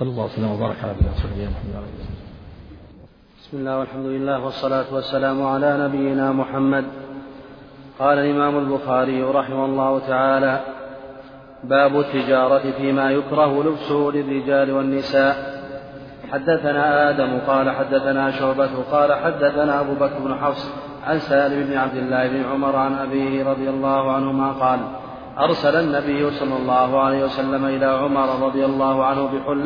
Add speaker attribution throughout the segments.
Speaker 1: صلى الله وسلم وبارك على نبينا محمد.
Speaker 2: بسم الله والحمد لله والصلاة والسلام على نبينا محمد. قال الإمام البخاري رحمه الله تعالى: باب التجارة فيما يكره لبسه للرجال والنساء. حدثنا آدم قال حدثنا شعبة قال حدثنا أبو بكر بن حفص عن سالم بن عبد الله بن عمر عن أبيه رضي الله عنهما قال: أرسل النبي صلى الله عليه وسلم إلى عمر رضي الله عنه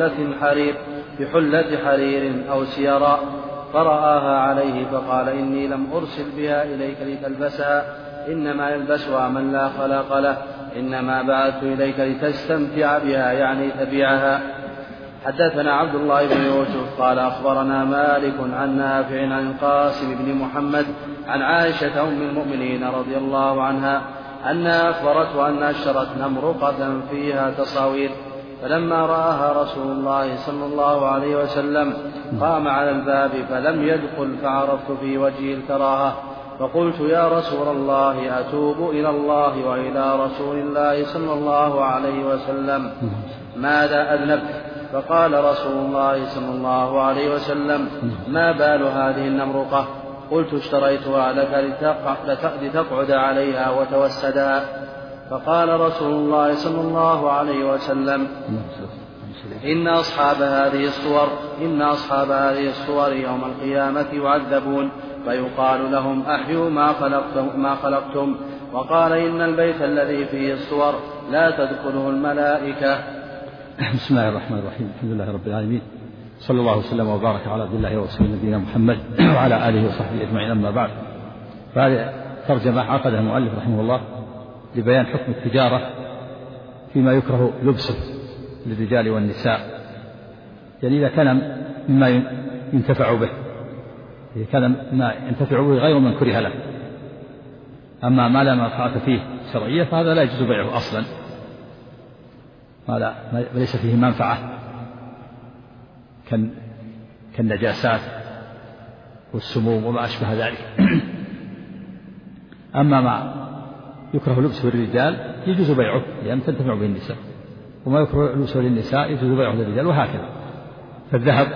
Speaker 2: بحلة حرير أو سيراء فرآها عليه فقال: إني لم أرسل بها إليك لتلبسها، إنما يلبسها من لا خلاق له، إنما بعثت إليك لتستمتع بها يعني تبيعها. حدثنا عبد الله بن يوسف قال أخبرنا مالك عن نافع عن القاسم بن محمد عن عائشة أم المؤمنين رضي الله عنها أنها أخبرته أن اشترت نمرقة فيها تصاوير، فلما رآها رسول الله صلى الله عليه وسلم قام على الباب فلم يدخل، فعرفت في وجهه الكراهة، فقلت: يا رسول الله أتوب إلى الله وإلى رسول الله صلى الله عليه وسلم، ماذا أذنبت؟ فقال رسول الله صلى الله عليه وسلم: ما بال هذه النمرقة؟ قلت: اشتريتها لك لتقعد عليها وتوسدها. فقال رسول الله صلى الله عليه وسلم: إن أصحاب هذه الصور يوم القيامة يعذبون، فيقال لهم: أحيوا ما خلقتم. وقال: إن البيت الذي فيه الصور لا تدخله الملائكة.
Speaker 1: بسم الله الرحمن الرحيم. الحمد لله رب العالمين، صلى الله وسلم وبارك على عبد الله ورسوله نبينا محمد وعلى آله وصحبه أجمعين. أما بعد، فهذه ترجمة عقدها المؤلف رحمه الله لبيان حكم التجارة فيما يكره لبسه للرجال والنساء، يعني إذا كان مما ينتفع به، إذا كان ما ينتفع به غير من كره له. أما ما لا منفعة فيه شرعية فهذا لا يجوز بيعه أصلا، ما ليس فيه منفعة كالنجاسات والسموم وما أشبه ذلك. أما ما يكره لبسه للرجال يجوز بيعه لأن تنتفع به النساء، وما يكره لبسه للنساء يجوز بيعه للرجال، وهكذا. فالذهب،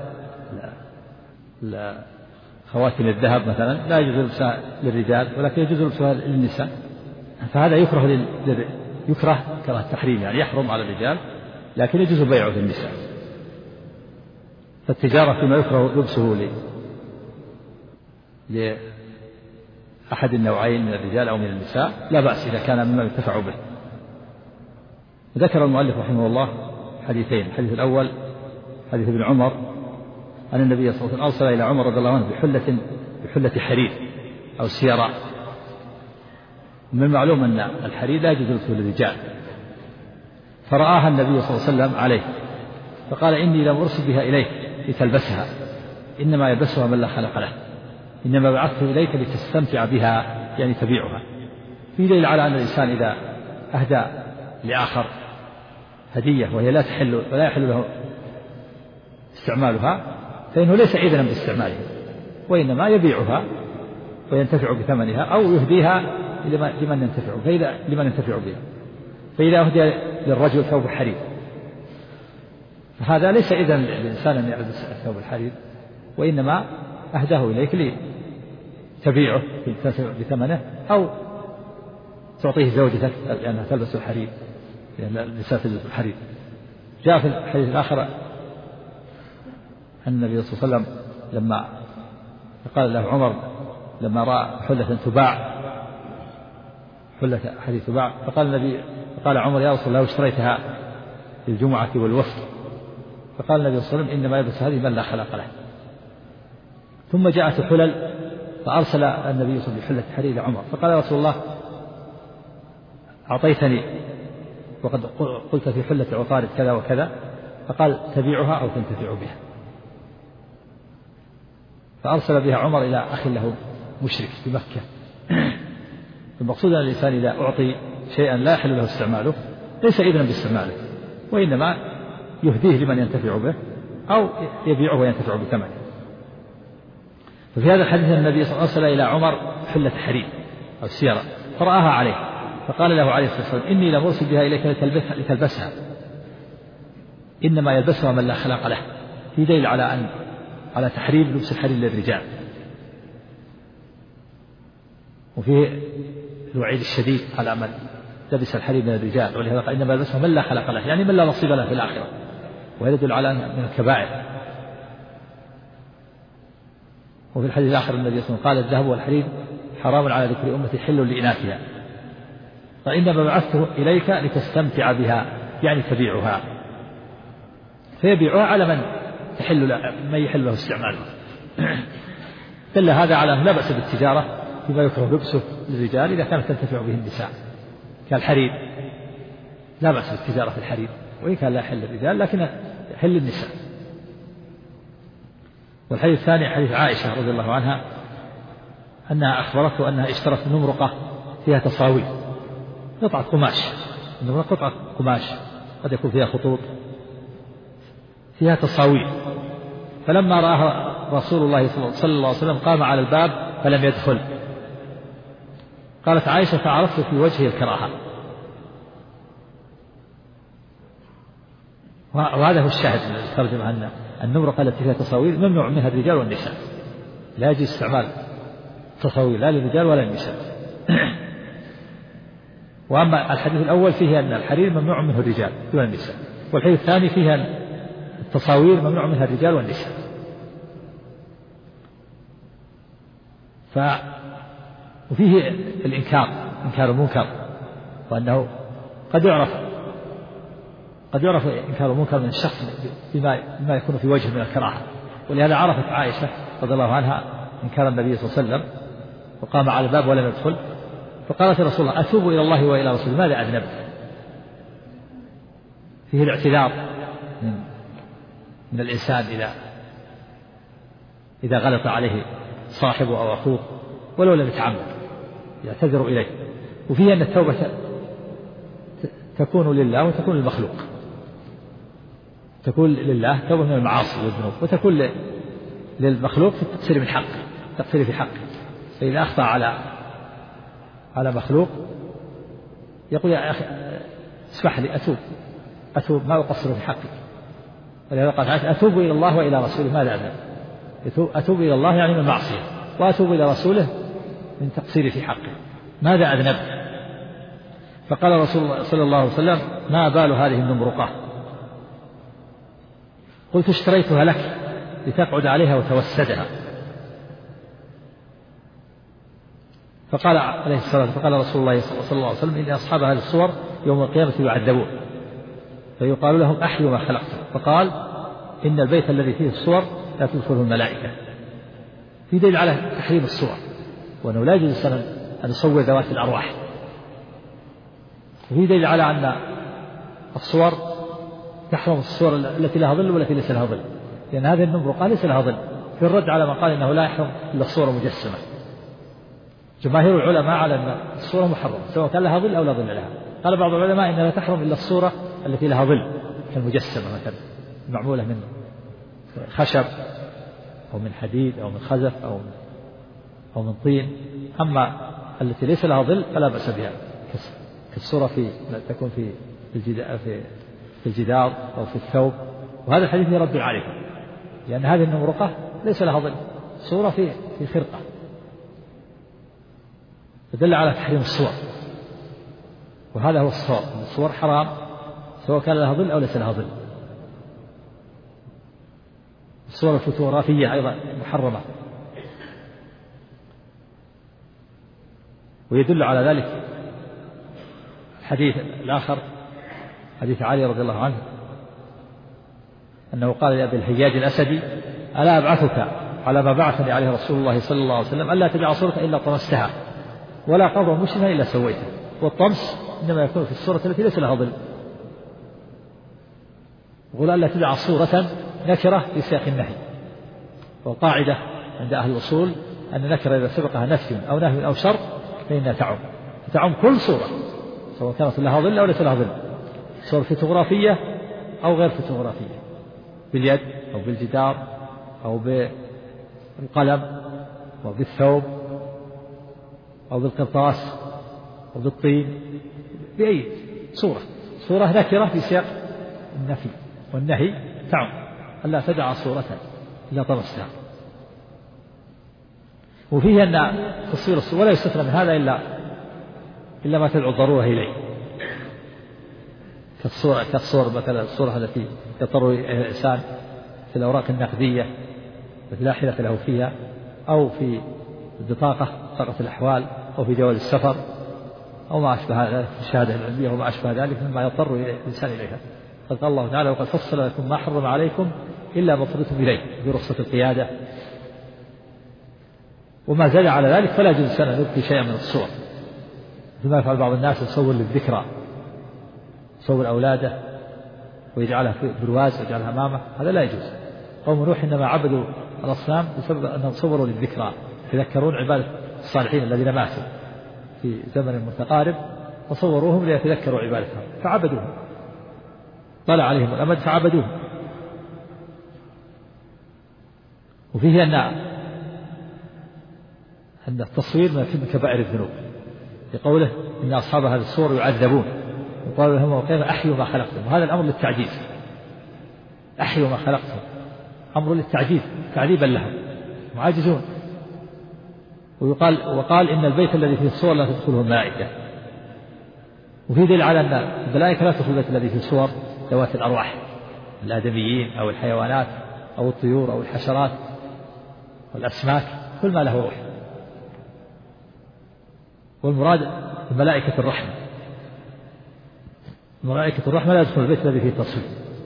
Speaker 1: خواتم الذهب مثلا لا يجوز لبسها للرجال ولكن يجوز لبسها للنساء، فهذا يكره كره التحريم، يعني يحرم على الرجال لكن يجوز بيعه للنساء. فالتجارة فيما يكره لبسه لأحد النوعين من الرجال أو من النساء لا بأس إذا كان مما ينتفع به. ذكر المؤلف رحمه الله حديثين: الحديث الأول حديث ابن عمر أن النبي صلى الله عليه وسلم أرسل إلى عمر رضي الله عنه بحلة حرير أو سيراء. من المعلوم أن الحرير لا يجوز لبسه للرجال، فرآها النبي صلى الله عليه وسلم عليه فقال: إني لم أرسل بها إليك لتلبسها، إنما يلبسها من لا خلق له، إنما بعثت إليك لتستمتع بها يعني تبيعها. في دليل على أن الإنسان إذا أهدى لآخر هدية وهي لا يحل له استعمالها فإنه ليس إذنا باستعمالها، وإنما يبيعها وينتفع بثمنها أو يهديها لمن ينتفع بها. فإذا أهدي للرجل ثوب حرير فهذا ليس إذن للإنسان أن يلبس ثوب الحرير، وإنما أهداه إليك لتبيعه بثمنه أو تعطيه زوجتك لأنها تلبس الحرير، لأن النساء تلبس الحرير. جاء في الحديث الآخر أن النبي صلى الله عليه وسلم لما قال له عمر لما رأى حلة تباع، حلة حديث تباع، فقال عمر: يا رسول الله اشتريتها للجمعة والوفد؟ فقال النبي صلى الله عليه وسلم: إنما يلبس هذه من لا خلق له. ثم جاءت الحلل فأرسل النبي صلى الله عليه وسلم بحلة حرير لعمر فقال: يا رسول الله أعطيتني وقد قلت في حلة عطارد كذا وكذا، فقال: تبيعها أو تنتفع بها. فأرسل بها عمر إلى أخ له مشرك في مكة. المقصود أن الإنسان إذا أعطي شيئا لا يحل له استعماله ليس إذنا باستعماله، وإنما يهديه لمن ينتفع به أو يبيعه وينتفع بثمنه. ففي هذا الحديث النبي صلى الله عليه وسلم أرسل إلى عمر حلة حرير أو سيارة فرآها عليه فقال له عليه الصلاة والسلام: إني لم أرسل بها إليك لتلبسها، إنما يلبسها من لا خلاق له، في دليل على تحريم لبس الحرير للرجال، وفيه الوعيد الشديد على من لبس الحرير من الرجال، ولهذا قال إنما يلبسها من لا خلاق له، يعني من لا نصيب له في الآخرة، وهذا يدل على من الكبائر. وفي الحديث الآخر النبي صلى الله عليه وسلم قال: الذهب والحرير حرام على ذكر أمتي حل لإناثها، فإنما بعثته إليك لتستمتع بها، يعني تبيعها، فيبيعها على من يحل له استعمالها. دل هذا على أنه لا بأس بالتجارة فيما يكره لبسه للرجال إذا كانت تنتفع به النساء، كالحرير لا بأس بالتجارة في الحرير، وإن كان لا يحل للرجال لكن يحل النساء. والحديث الثاني حديث عائشة رضي الله عنها أنها أخبرته أنها اشترت نمرقة فيها تصاوير، قطعة قماش، قطعة قماش قد يكون فيها خطوط فيها تصاوير، فلما رآها رسول الله صلى الله عليه وسلم قام على الباب فلم يدخل. قالت عائشة: فعرفت في وجهه الكراهة. وهذا هو الشاهد من الترجمة، أن النمرقة التي فيها تصاوير ممنوع منها الرجال والنساء، لا يجوز استعمال تصاوير لا للرجال ولا للنساء. وأما الحديث الأول فيه أن الحرير ممنوع منه الرجال دون النساء، والحديث الثاني فيه أن التصاوير ممنوع منها الرجال والنساء. وفيه الإنكار، إنكار المنكر، وأنه قد يعرف إنكار المنكر من الشخص بما يكون في وجه من الكراهة. ولهذا عرفت عائشة رضي الله عنها إنكار النبي صلى الله عليه وسلم، وقام على الباب ولم يدخل، فقالت: يا رسول الله أتوب إلى الله وإلى رسوله، ماذا أذنبت؟ فيه الاعتذار من الإنسان إذا غلط عليه صاحبه أو أخوه ولو لم يتعمد يعتذر إليه. وفيه أن التوبة تكون لله وتكون للمخلوق، تكون لله توبة من المعاصي والذنوب، وتكون للمخلوق في التقصير من حقه، التقصير في حقه. فإذا أخطأ على مخلوق يقول: يا أخي اسمح لي أتوب ما أقصر في حقك. ولهذا قال: أتوب إلى الله وإلى رسوله، ماذا أذنب؟ أتوب إلى الله يعني من المعصية، وأتوب إلى رسوله من تقصيري في حقه، ماذا أذنبت؟ فقال رسول الله صلى الله عليه وسلم: ما بال هذه النمرقة؟ قلت: اشتريتها لك لتقعد عليها وتوسدها. فقال عليه الصلاة والسلام: فقال رسول الله صلى الله عليه وسلم: إن أصحاب هذه الصور يوم القيامة يعذبون فيقال لهم: أحيوا ما خلقتم. فقال: إن البيت الذي فيه الصور لا تدخله الملائكة. في دليل على تحريم الصور، وأنه لا يجوز أن نصور ذوات الأرواح. وفي دليل على أن الصور تحرم الصور التي لها ظل والتي ليس لها ظل، لأن هذه النمرقة ليس لها ظل، في الرد على من قال إنه لا يحرم إلا الصورة مجسمة. جماهير العلماء على أن الصورة محرمة سواء كان لها ظل أو لا ظل لها. قال بعض العلماء إنها لا تحرم إلا الصورة التي لها ظل كالمجسمة مثلا، معمولة من خشب أو من حديد أو من خزف أو من طين. أما التي ليس لها ظل فلا بأس بها، كالصورة تكون في الجدار أو في الثوب. وهذا الحديث يرد عليكم، لأن هذه النمرقة ليس لها ظل، صورة في خرقة، فدل على تحريم الصور. وهذا هو الصور، الصور حرام سواء كان لها ظل أو ليس لها ظل. الصور الفوتوغرافية أيضا محرمة. ويدل على ذلك الحديث الآخر حديث علي رضي الله عنه أنه قال لأبي الحجاج الأسدي: ألا أبعثك على ما بعثني عليه رسول الله صلى الله عليه وسلم ألا تجعل صورة إلا طمستها ولا قبر مسلما إلا سويته. والطمس إنما يكون في الصورة التي ليس لها ظل. يقول: ألا تجعل صورة نكرة في سياق النهي. والقاعدة عند أهل الأصول أن نكرة إذا سبقها نفي أو نهي أو شرط فإنها تعم كل صورة سواء كانت لها ظل أو ليس لها ظل، صورة فوتوغرافية أو غير فوتوغرافية، باليد أو بالجدار أو بالقلم أو بالثوب أو بالقرطاس أو بالطين، بأي صورة نكرة في سياق النفي والنهي تعم ألا تدع صورة إلا طمستها. وفيه أن تصوير الصور ولا يستثنى من هذا إلا ما تدعو الضرورة إليه، كالصور مثلا الصورة التي يضطر الإنسان في الأوراق النقدية التي لا حيلة له فيها، أو في بطاقة الأحوال، أو في جواز السفر، أو ما أشبه ذلك، الشهادة العلمية وما أشبه ذلك مما يضطر الإنسان إليها. قال الله تعالى: وقد فصل لكم ما حرم عليكم إلا ما اضطررتم إليه برخصة القيادة. وما زاد على ذلك فلا يجوز الإنسان أن يبقي شيئا من الصور، كما يفعل بعض الناس يصور للذكرى، يصور أولاده ويجعلها في برواز ويجعلها أمامه، هذا لا يجوز. قوم نوح إنما عبدوا الأصنام بسبب أنهم صوروا للذكرى، يتذكرون عبادة الصالحين الذين ماتوا في زمن متقارب فصوروهم ليتذكروا عبادتهم فعبدوهم، طلع عليهم الأمد فعبدوهم. وفيه أن التصوير من كبائر الذنوب، لقوله: إن أصحاب هذه الصور يعذبون، وقال لهم وقيل: أحيوا ما خلقتم. وهذا الأمر للتعجيز، أحيوا ما خلقتم أمر للتعجيز تعذيبا لهم، معاجزون. وقال: إن البيت الذي فيه الصور لا تدخله الملائكة. وفي دليل على أن الملائكة لا تدخل البيت الذي فيه صور ذوات الأرواح، الآدميين أو الحيوانات أو الطيور أو الحشرات والأسماك، كل ما له روح. والمراد ملائكة الرحمة، ملائكة الرحمة لا يدخل البيت الذي فيه تصوير.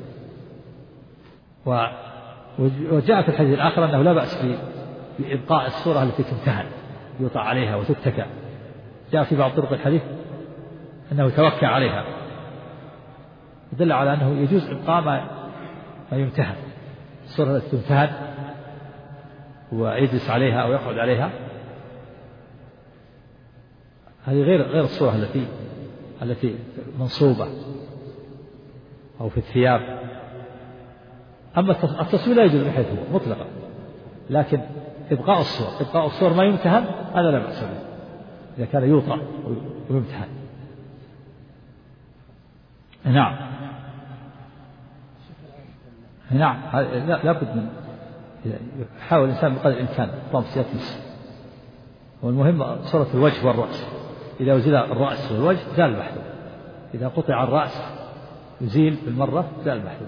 Speaker 1: وجاء في الحديث الآخر أنه لا بأس بإبقاء الصورة التي تمتهن يوطأ عليها وتتكى. جاء في بعض طرق الحديث أنه يتوكى عليها، يدل على أنه يجوز إبقاء ما يمتهن، الصورة التي تمتهن ويجلس عليها أو يقعد عليها، هذه غير الصورة التي منصوبة أو في الثياب. أما التصوير لا يجوز من حيث هو مطلقا، لكن إبقاء الصور ما يمتهن هذا لا بأس به إذا كان يوطأ ويمتهن. نعم لا بد من يحاول الإنسان بقدر الإمكان طمس يطمس. والمهم صورة الوجه والرأس، إذا أزيل الرأس والوجه زال المحذور، إذا قطع الرأس يزيل بالمرة زال المحذور.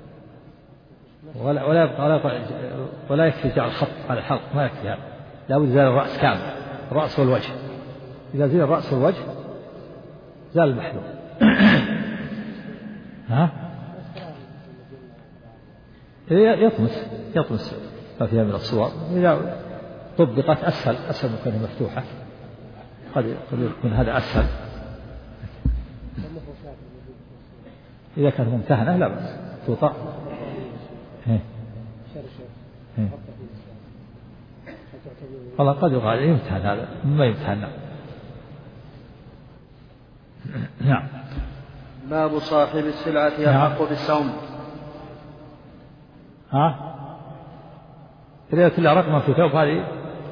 Speaker 1: ولا يكفي جعل الخط على الحلق، ما يكفي هذا، لا بد زال الرأس كامل، الرأس والوجه. إذا زيل الرأس والوجه زال المحذور. يطمس ما فيها من الصور. إذا طبقت أسهل من كونها مفتوحة، قد يكون هذا أسهل. إذا كانت ممتهنة لا بأس توطأ. والله قد يقال يمتهن، هذا مما يمتهن. نعم.
Speaker 2: باب صاحب السلعة يحق بالسوم.
Speaker 1: رواية الله رقما في ثوب، هذه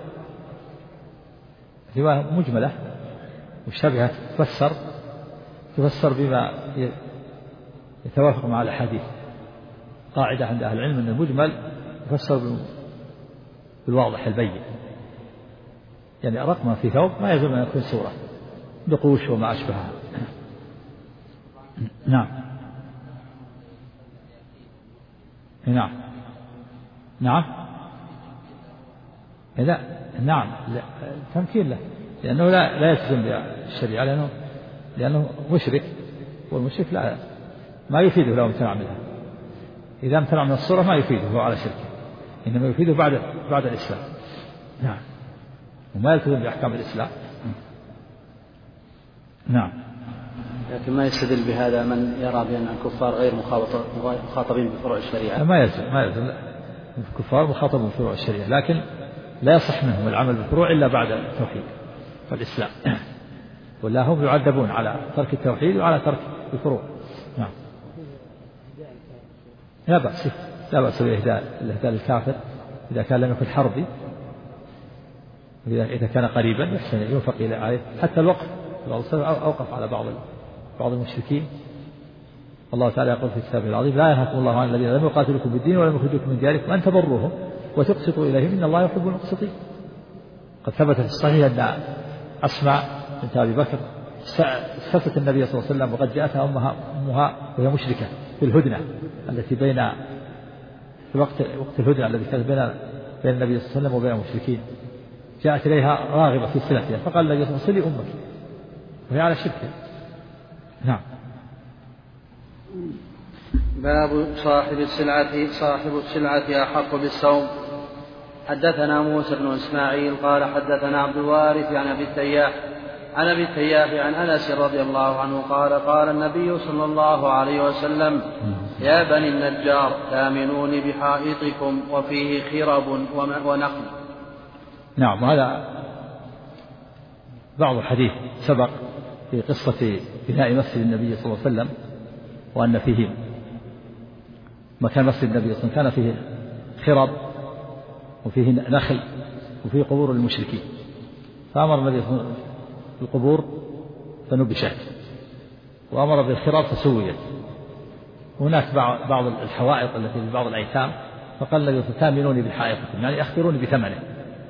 Speaker 1: رواية مجملة مشتبهة تفسر بما يتوافق مع الأحاديث. قاعدة عند أهل العلم أن المجمل يفسر بالواضح البين، يعني رقما في ثوب ما يلزم أن يكون صورة نقوش وما أشبهها. نعم لا تمكين له، لأنه لا يلتزم بالشريعة، لأنه مشرك، والمشرك ما يفيده لو امتنع منها. إذا امتنع من الصورة ما يفيده على شركه، إنما يفيده بعد الإسلام. نعم، وما يلتزم بأحكام الإسلام. نعم.
Speaker 2: لكن ما يستدل بهذا من يرى بأن الكفار غير مخاطبين بفروع الشريعة.
Speaker 1: ما يلزم الكفار مخاطبين بفروع الشريعة، لكن لا يصح منهم العمل بالفروع إلا بعد التوحيد والإسلام، ولا هم يعذبون على ترك التوحيد وعلى ترك الفروع. نعم. لا بأس بالإهداء للكافر إذا كان لم يكن حربي، إذا كان قريبا يحسن ينفق عليه. حتى الوقف، الله أوقف على بعض المشركين الله تعالى يقول في كتابه العظيم لا ينهاكم الله عن الذين لم يقاتلوكم بالدين ولم يخرجوكم من دياركم أن تبروهم وتقسطوا إليهم إن الله يحب المقسطين. قد ثبت في الصحيح أن أسماء بنت أبي بكر استفتت النبي صلى الله عليه وسلم وقد جاءتها أمها وهي مشركة في الهدنة التي بين في وقت الهدنة الذي كان بين النبي صلى الله عليه وسلم وبين المشركين، جاءت إليها راغبة في صلتها فقال النبي صلى الله عليه وسلم صلي أمك وهي على شركه. نعم.
Speaker 2: باب صاحب السلعة أحق بالصوم. حدثنا موسى بن إسماعيل قال حدثنا عبد الوارث عن أبي التياح عن أنس رضي الله عنه قال قال النبي صلى الله عليه وسلم يا بني النجار ثامنوني بحائطكم وفيه خرب ونخل.
Speaker 1: نعم. هذا بعض الحديث سبق في قصة بناء مسجد النبي صلى الله عليه وسلم، وأن فيه مكان مسجد النبي صلى الله عليه وسلم كان فيه خرب وفيه نخل وفيه قبور المشركين، فأمر النبي صلى الله عليه وسلم بالقبور فنبشت وأمر بالخراب فسويت. هناك بعض الحوائط التي لبعض الأيتام فقال النبي ثامنوني بالحائطكم يعني أخبروني بثمنه،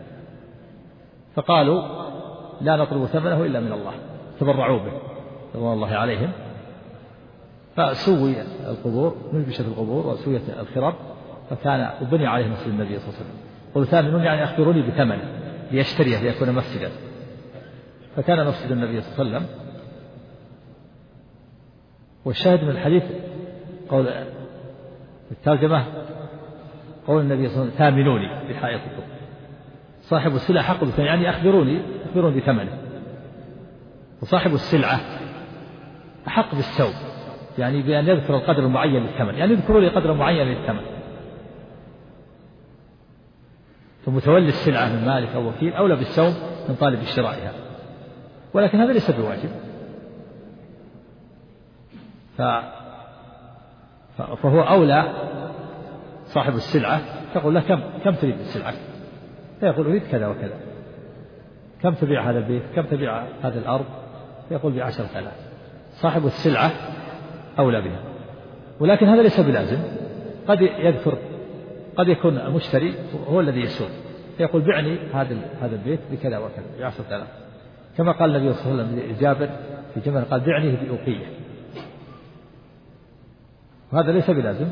Speaker 1: فقالوا لا نطلب ثمنه إلا من الله، تبرعوا به رضوان الله عليهم، فسوي القبور نبشت القبور وسويت الخراب فكان وبني عليه مسجد النبي صلى الله عليه وسلم. قالوا ثامنوني يعني أخبروني بثمنه ليشتريه ليكون مسجدا، فكان مسجد النبي صلى الله عليه وسلم. والشاهد من الحديث قول الترجمة قول النبي صلى الله عليه وسلم ثامنوني بحائطكم، صاحب السلعة حق بثمن يعني أخبروني بثمنه، وصاحب السلعة أحق بالسوم يعني بأن يذكر القدر المعين للثمن، يعني يذكروا لي قدر معين للثمن، فمتولي السلعة من مالك أو وكيل أولى بالسوم من طالب شرائها، ولكن هذا ليس بواجب. فهو أولى صاحب السلعة تقول له كم تريد السلعة، فيقول أريد كذا وكذا، كم تبيع هذا البيت، كم تبيع هذه الأرض، يقول ب10,000. صاحب السلعة أولى بها، ولكن هذا ليس بلازم، قد يكون المشتري هو الذي يسوق فيقول بعني هذا البيت بكذا وكذا ب10,000، كما قال النبي صلى الله عليه وسلم لجابر في جمل قال بعنيه بأوقية، وهذا ليس بلازم،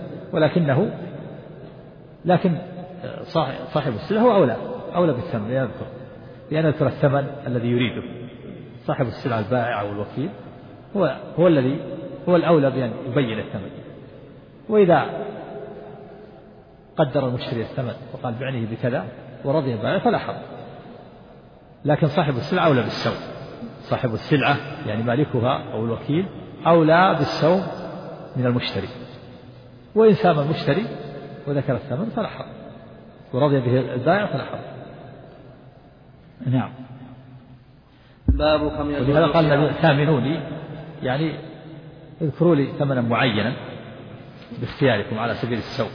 Speaker 1: لكن صاحب السلعة هو أولى بالثمن لأن يذكر الثمن الذي يريده. صاحب السلعة البائع أو الوكيل هو الأولى بأن يبين الثمن، وإذا قدر المشتري الثمن وقال بعنيه بكذا ورضي البائع فلا حرج، لكن صاحب السلعة أولى بالسوم. صاحب السلعة يعني مالكها أو الوكيل أولى بالسوم من المشتري، وإن سام المشتري وذكر الثمن فلا حرج ورضي به البائع فلا حرج. نعم.
Speaker 2: باب كم يجوز
Speaker 1: ولهذا قال النبي ثامنوني يعني اذكروا لي ثمنا معينا باختياركم على سبيل السوم.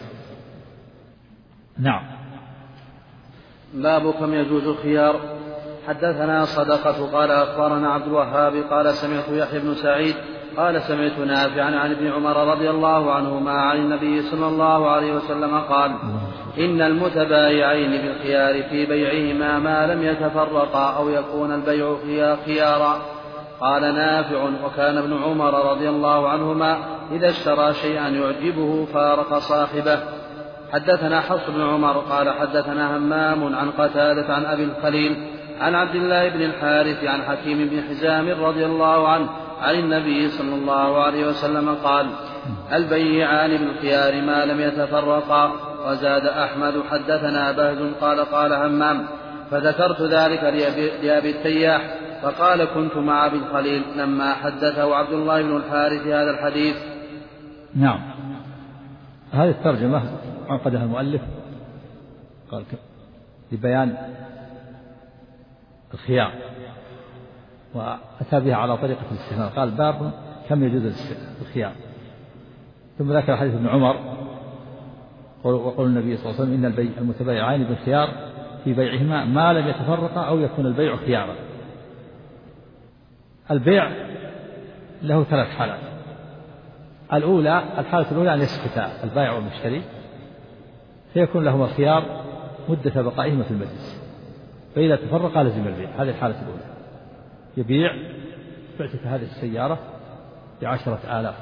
Speaker 1: نعم.
Speaker 2: باب كم يجوز الخيار. حدثنا صدقة قال أخبرنا عبد الوهاب قال سمعت يحيى بن سعيد قال سمعت نافعا عن ابن عمر رضي الله عنهما عن النبي صلى الله عليه وسلم قال إن المتبايعين بالخيار في بيعهما ما لم يتفرقا أو يكون البيع خيارا. قال نافع وكان ابن عمر رضي الله عنهما إذا اشترى شيئا يعجبه فارق صاحبه. حدثنا حفص بن عمر قال حدثنا همام عن قتادة عن أبي الخليل عن عبد الله بن الحارث عن حكيم بن حزام رضي الله عنه عن النبي صلى الله عليه وسلم قال البيعان بالخيار ما لم يتفرقا. وزاد أحمد حدثنا بهز قال همام فذكرت ذلك لأبي التياح فقال كنت مع أبي الخليل لما حدثه عبد الله بن الحارث هذا الحديث.
Speaker 1: نعم. هذه الترجمة عقدها المؤلف قال لبيان الخيار وأتى بها على طريقة الاستثناء، قال باب كم يجوز الخيار، ثم ذكر حديث ابن عمر وقول النبي صلى الله عليه وسلم إن المتبايعين بالخيار في بيعهما ما لم يتفرقا أو يكون البيع خيارا. البيع له 3 حالات: الحالة الأولى أن يسكت البائع والمشتري فيكون لهما الخيار مدة بقائهما في المجلس، فإذا تفرقا لزم البيع. هذه الحالة الأولى، يبيع بعتك هذه السيارة ب10,000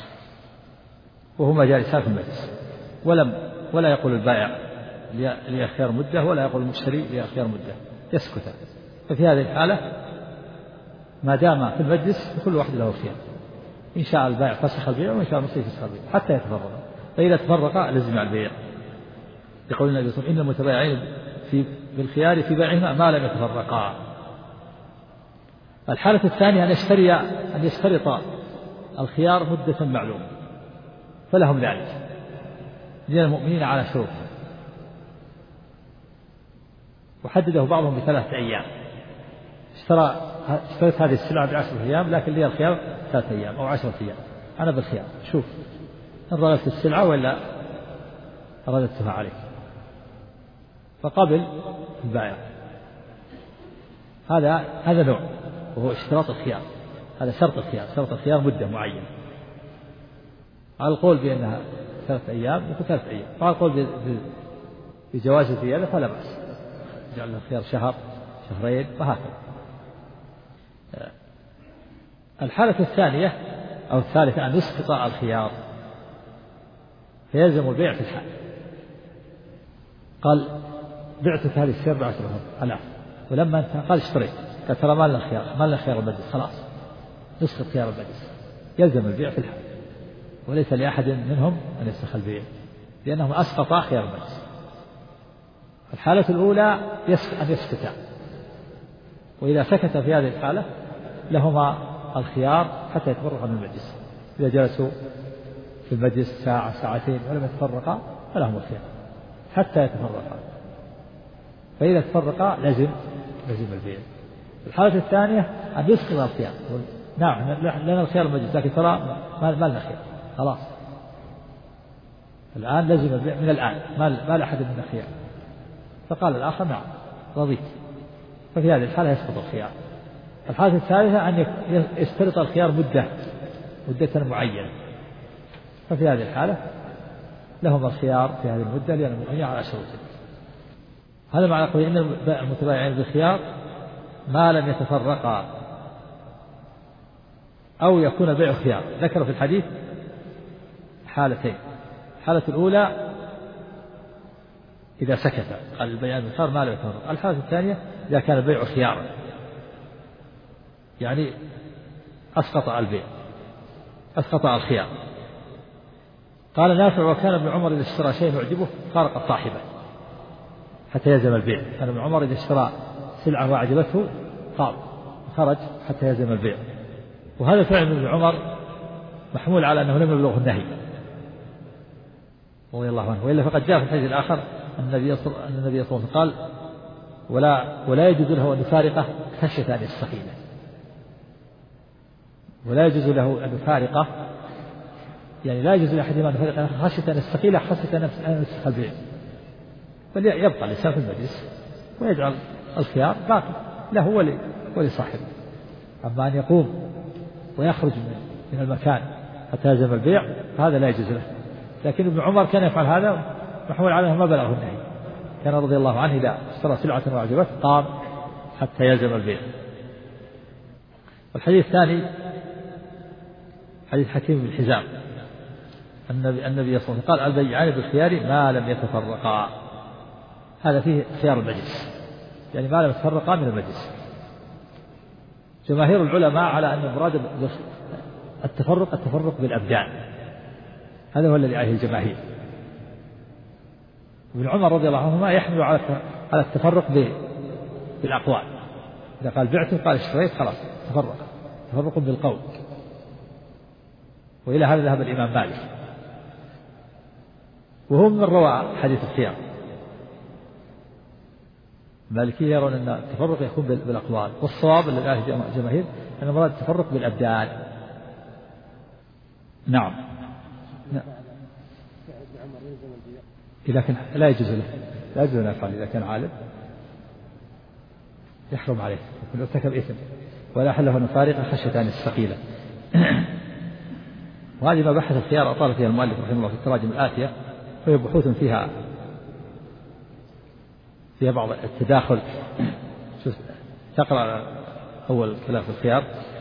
Speaker 1: وهما جالسان في المجلس ولا يقول البائع لي خيار مدة ولا يقول المشتري لي خيار مدة، يسكت. ففي هذه الحالة ما دام في المجلس فكل واحد له خيار، إن شاء البائع فسخ البيع وإن شاء المشتري فسخ البيع حتى يتفرقا، فإذا تفرقا لزم البيع. يقول النبي صلى الله عليه وسلم إن المتبايعين بالخيار في بيعهما ما لم يتفرقا. الحالة الثانية أن يشترط الخيار مدة معلومة، فلهم ذلك من المؤمنين على شروطهم، وحدده بعضهم ب3 أيام. اشتريت هذه السلعة ب10 أيام لكن لي الخيار 3 أيام أو 10 أيام، أنا بالخيار، شوف إن رغبت السلعة ولا رددتها عليك. فقبل البائع. هذا نوع وهو اشتراط الخيار، هذا شرط الخيار، شرط الخيار مدة معينة. على القول بأنها 3 أيام يكون 3 أيام، وعلى القول بجواز الزيادة فلا بأس، جعل الخيار شهر شهرين وهكذا. الحالة الثانية أو الثالثة أن يسقط الخيار فيلزم البيع في الحال. قال بعتك هذه السيارة ب10,000 ولما انتهى قال اشتريت، قال ترى ما لنا خيار المجلس، خلاص يسقط خيار المجلس، يلزم البيع في الحال، وليس لأحد منهم أن يفسخ البيع لأنهم أسقطا خيار المجلس. الحالة الأولى أن يسكتا، وإذا سكت في هذه الحالة لهما الخيار حتى يتفرقا من المجلس. إذا جلسوا في المجلس ساعة ساعتين ولم يتفرقا فلهم الخيار حتى يتفرقا، فإذا تفرقا لزم البيع. الحالة الثانية أن يسقط الخيار، نعم لنا الخيار المجلس لكن ترى ما لنا خيار، خلاص الآن لزم البيع من الآن، ما لأحد منا خيار. فقال الآخر نعم رضيت، ففي هذه الحالة يسقط الخيار. الحالة الثالثة أن يشترط الخيار مدة معينة، ففي هذه الحالة لهم الخيار في هذه المدة لأن المؤمنين على شروط. هذا معنى قوله إن المتبايعين بالخيار ما لم يتفرقا أو يكون بيع خيار. ذكر في الحديث حالتين، الحالة الأولى إذا سكت قال البيع بالخيار ما لم يتفرق. الحالة الثانية إذا كان البيع خيارا يعني أسقط البيع، أسقط الخيار. قال نافع وكان ابن عمر إذا اشترى شيء يعجبه فارق صاحبه حتى يلزم البيع. كان ابن عمر إذا اشترى سلعة وأعجبته قام خرج حتى يلزم البيع. وهذا فعل ابن عمر محمول على أنه لم يبلغه النهي رضي الله عنه، وإلا فقد جاء في الحديث الآخر أن النبي صلى الله عليه وسلم قال ولا يجوز له أن يفارقه خشية أن يستقيله، ولا يجوز له أن يفارقه يعني لا يجوز لأحدهما أن يفارقه خشية أن يستقيله، خشية أن يفسخ البيع، بل يبقى الإنسان في المجلس ويجعل الخيار باقي له ولصاحبه. أما أن يقوم ويخرج من المكان حتى يلزم البيع هذا لا يجوز له. لكن ابن عمر كان يفعل هذا محمول على أنه ما بلغه النهي، كان رضي الله عنه إذا اشترى سلعة وأعجبته قام حتى يلزم البيع. الحديث الثاني حديث حكيم بن حزام النبي صلى الله عليه وسلم قال البيعان بالخيار ما لم يتفرقا. هذا فيه خيار المجلس يعني ما لم يتفرقا من المجلس. جماهير العلماء على أن المراد التفرق بالأبدان، هذا هو الذي عليه الجماهير. ابن عمر رضي الله عنهما يحمل على التفرق بالأقوال، إذا قال بعت قال اشتريت خلاص تفرق بالقول، وإلى هذا ذهب الإمام مالك وهم من روى حديث الخيار. المالكية يرون أن التفرق يكون بالأقوال، والصواب الذي عليه الجماهير أن المراد التفرق بالأبدان. نعم لكن لا يجوز له يفعل إذا كان عالم يحرم عليه يكون ارتكب إثم ولا حل له أن يفارق خشية أن يستقيل. وهذه مباحث الخيار أطال فيها المؤلف رحمه الله في التراجم الآتية، وهي بحوث فيها بعض التداخل. تقرأ أول كلام في الخيار.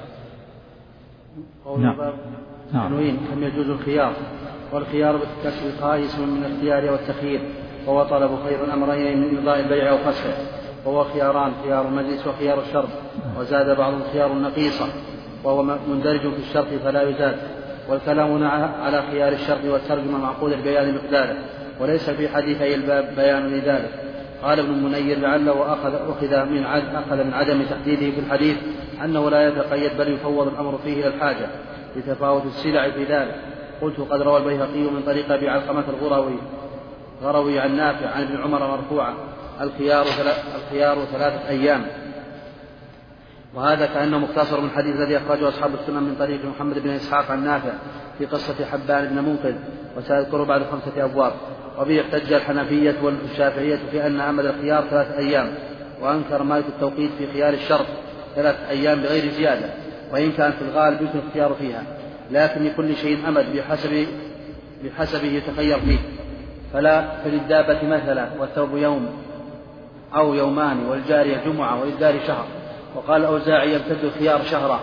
Speaker 2: نعم. كم يجوز الخيار؟ والخيار بالكسر قائس من الاختيار والتخيير، وهو طلب خير الأمرين من إمضاء البيع أو فسخه، وهو خياران: خيار المجلس وخيار الشرط، وزاد بعض الخيار النقيصة وهو مندرج في الشرط فلا يزاد. والكلام على خيار الشرط والترجمة معقود البيان مقداره، وليس في حديثي الباب بيان لذلك. قال ابن المنير: لعله أخذ من عدم تحديده في الحديث أنه لا يتقيد بل يفوض الأمر فيه إلى الحاجة لتفاوت السلع في ذلك. قلت: قد روى البيهقي من طريق أبي علقمة الغروي عن نافع عن ابن عمر مرفوعا: الخيار 3 أيام. وهذا كأنه مختصر من حديث الذي أخرجه أصحاب السنن من طريق محمد بن إسحاق عن نافع في قصة حبان بن منقذ، وسيذكر بعد 5 أبواب. وبه احتج الحنفية والشافعية في أن أمد الخيار 3 أيام، وأنكر مالك التوقيت في خيار الشرط 3 أيام بغير زيادة، وإن كان في الغالب يمكن الاختيار فيها، لكن لكل شيء أمد بحسبه يتخير فيه. فلا فللدابة مثلا والثوب يوم أو يومان، والجارية جمعة، والإدار شهر. وقال الأوزاعي: يمتد الخيار شهرا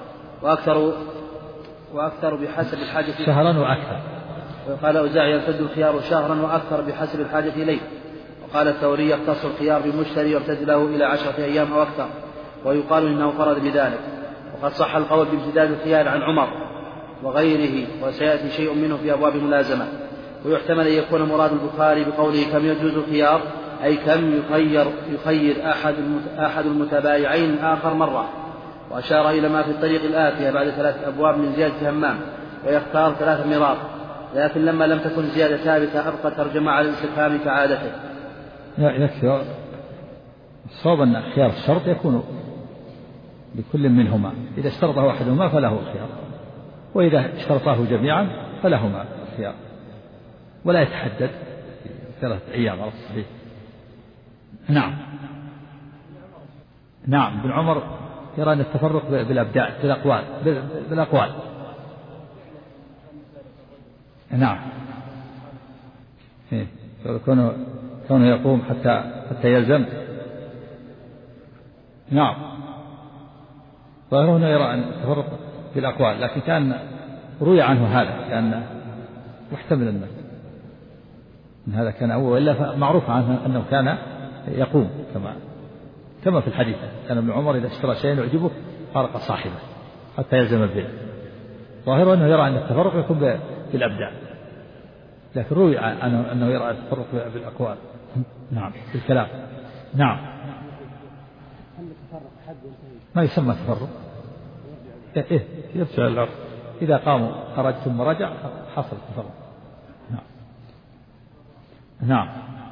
Speaker 2: وأكثر بحسب الحاجة
Speaker 1: شهرا وأكثر.
Speaker 2: وقال الأوزاعي: يمتد الخيار شهرا وأكثر بحسب الحاجة إليه. وقال الثوري: يختص الخيار بالمشتري ويمتد له إلى 10 أيام أو أكثر، ويقال إنه فرد بذلك. وقد صح القول بامتداد الخيار عن عمر وغيره، وسيأتي شيء منه في أبواب الملازمة. ويحتمل أن يكون مراد البخاري بقوله كم يجوز الخيار أي كم يخير أحد المتبايعين آخر مرة، وأشار إلى ما في الطريق الآتية بعد 3 أبواب من زيادة همام، ويختار 3 مرار. لكن لما لم تكن زيادة ثابتة أبقى ترجمة على الاستفهام كعادته.
Speaker 1: يكفي الصواب أن خيار الشرط يكون لكل منهما، إذا اشترطه أحدهما فله الخيار، وإذا اشترطاه جميعا فلهما الخيار، ولا يتحدد 3 أيام على الصحيح. نعم. ابن عمر يرى أن التفرق بالأبدان بالأقوال. نعم. كونه يقوم حتى يلزم. نعم. وهنا يرى أن التفرق بالأقوال، لكن كان روي عنه هذا، كان محتمل أن هذا كان أول، إلا معروف عنه أنه كان يقوم كما في الحديث. كان ابن عمر إذا اشترى شيئا يعجبه فارق صاحبه حتى يلزم البيع. ظاهر أنه يرى أن التفرق يكون بالأبدان، لكن روي عنه أنه يرى التفرق بالأقوال. نعم. بالكلام. نعم. ما يسمى تفرق. يرجع العرف، إذا قاموا خرج ثم رجع حصل التفرق. نعم.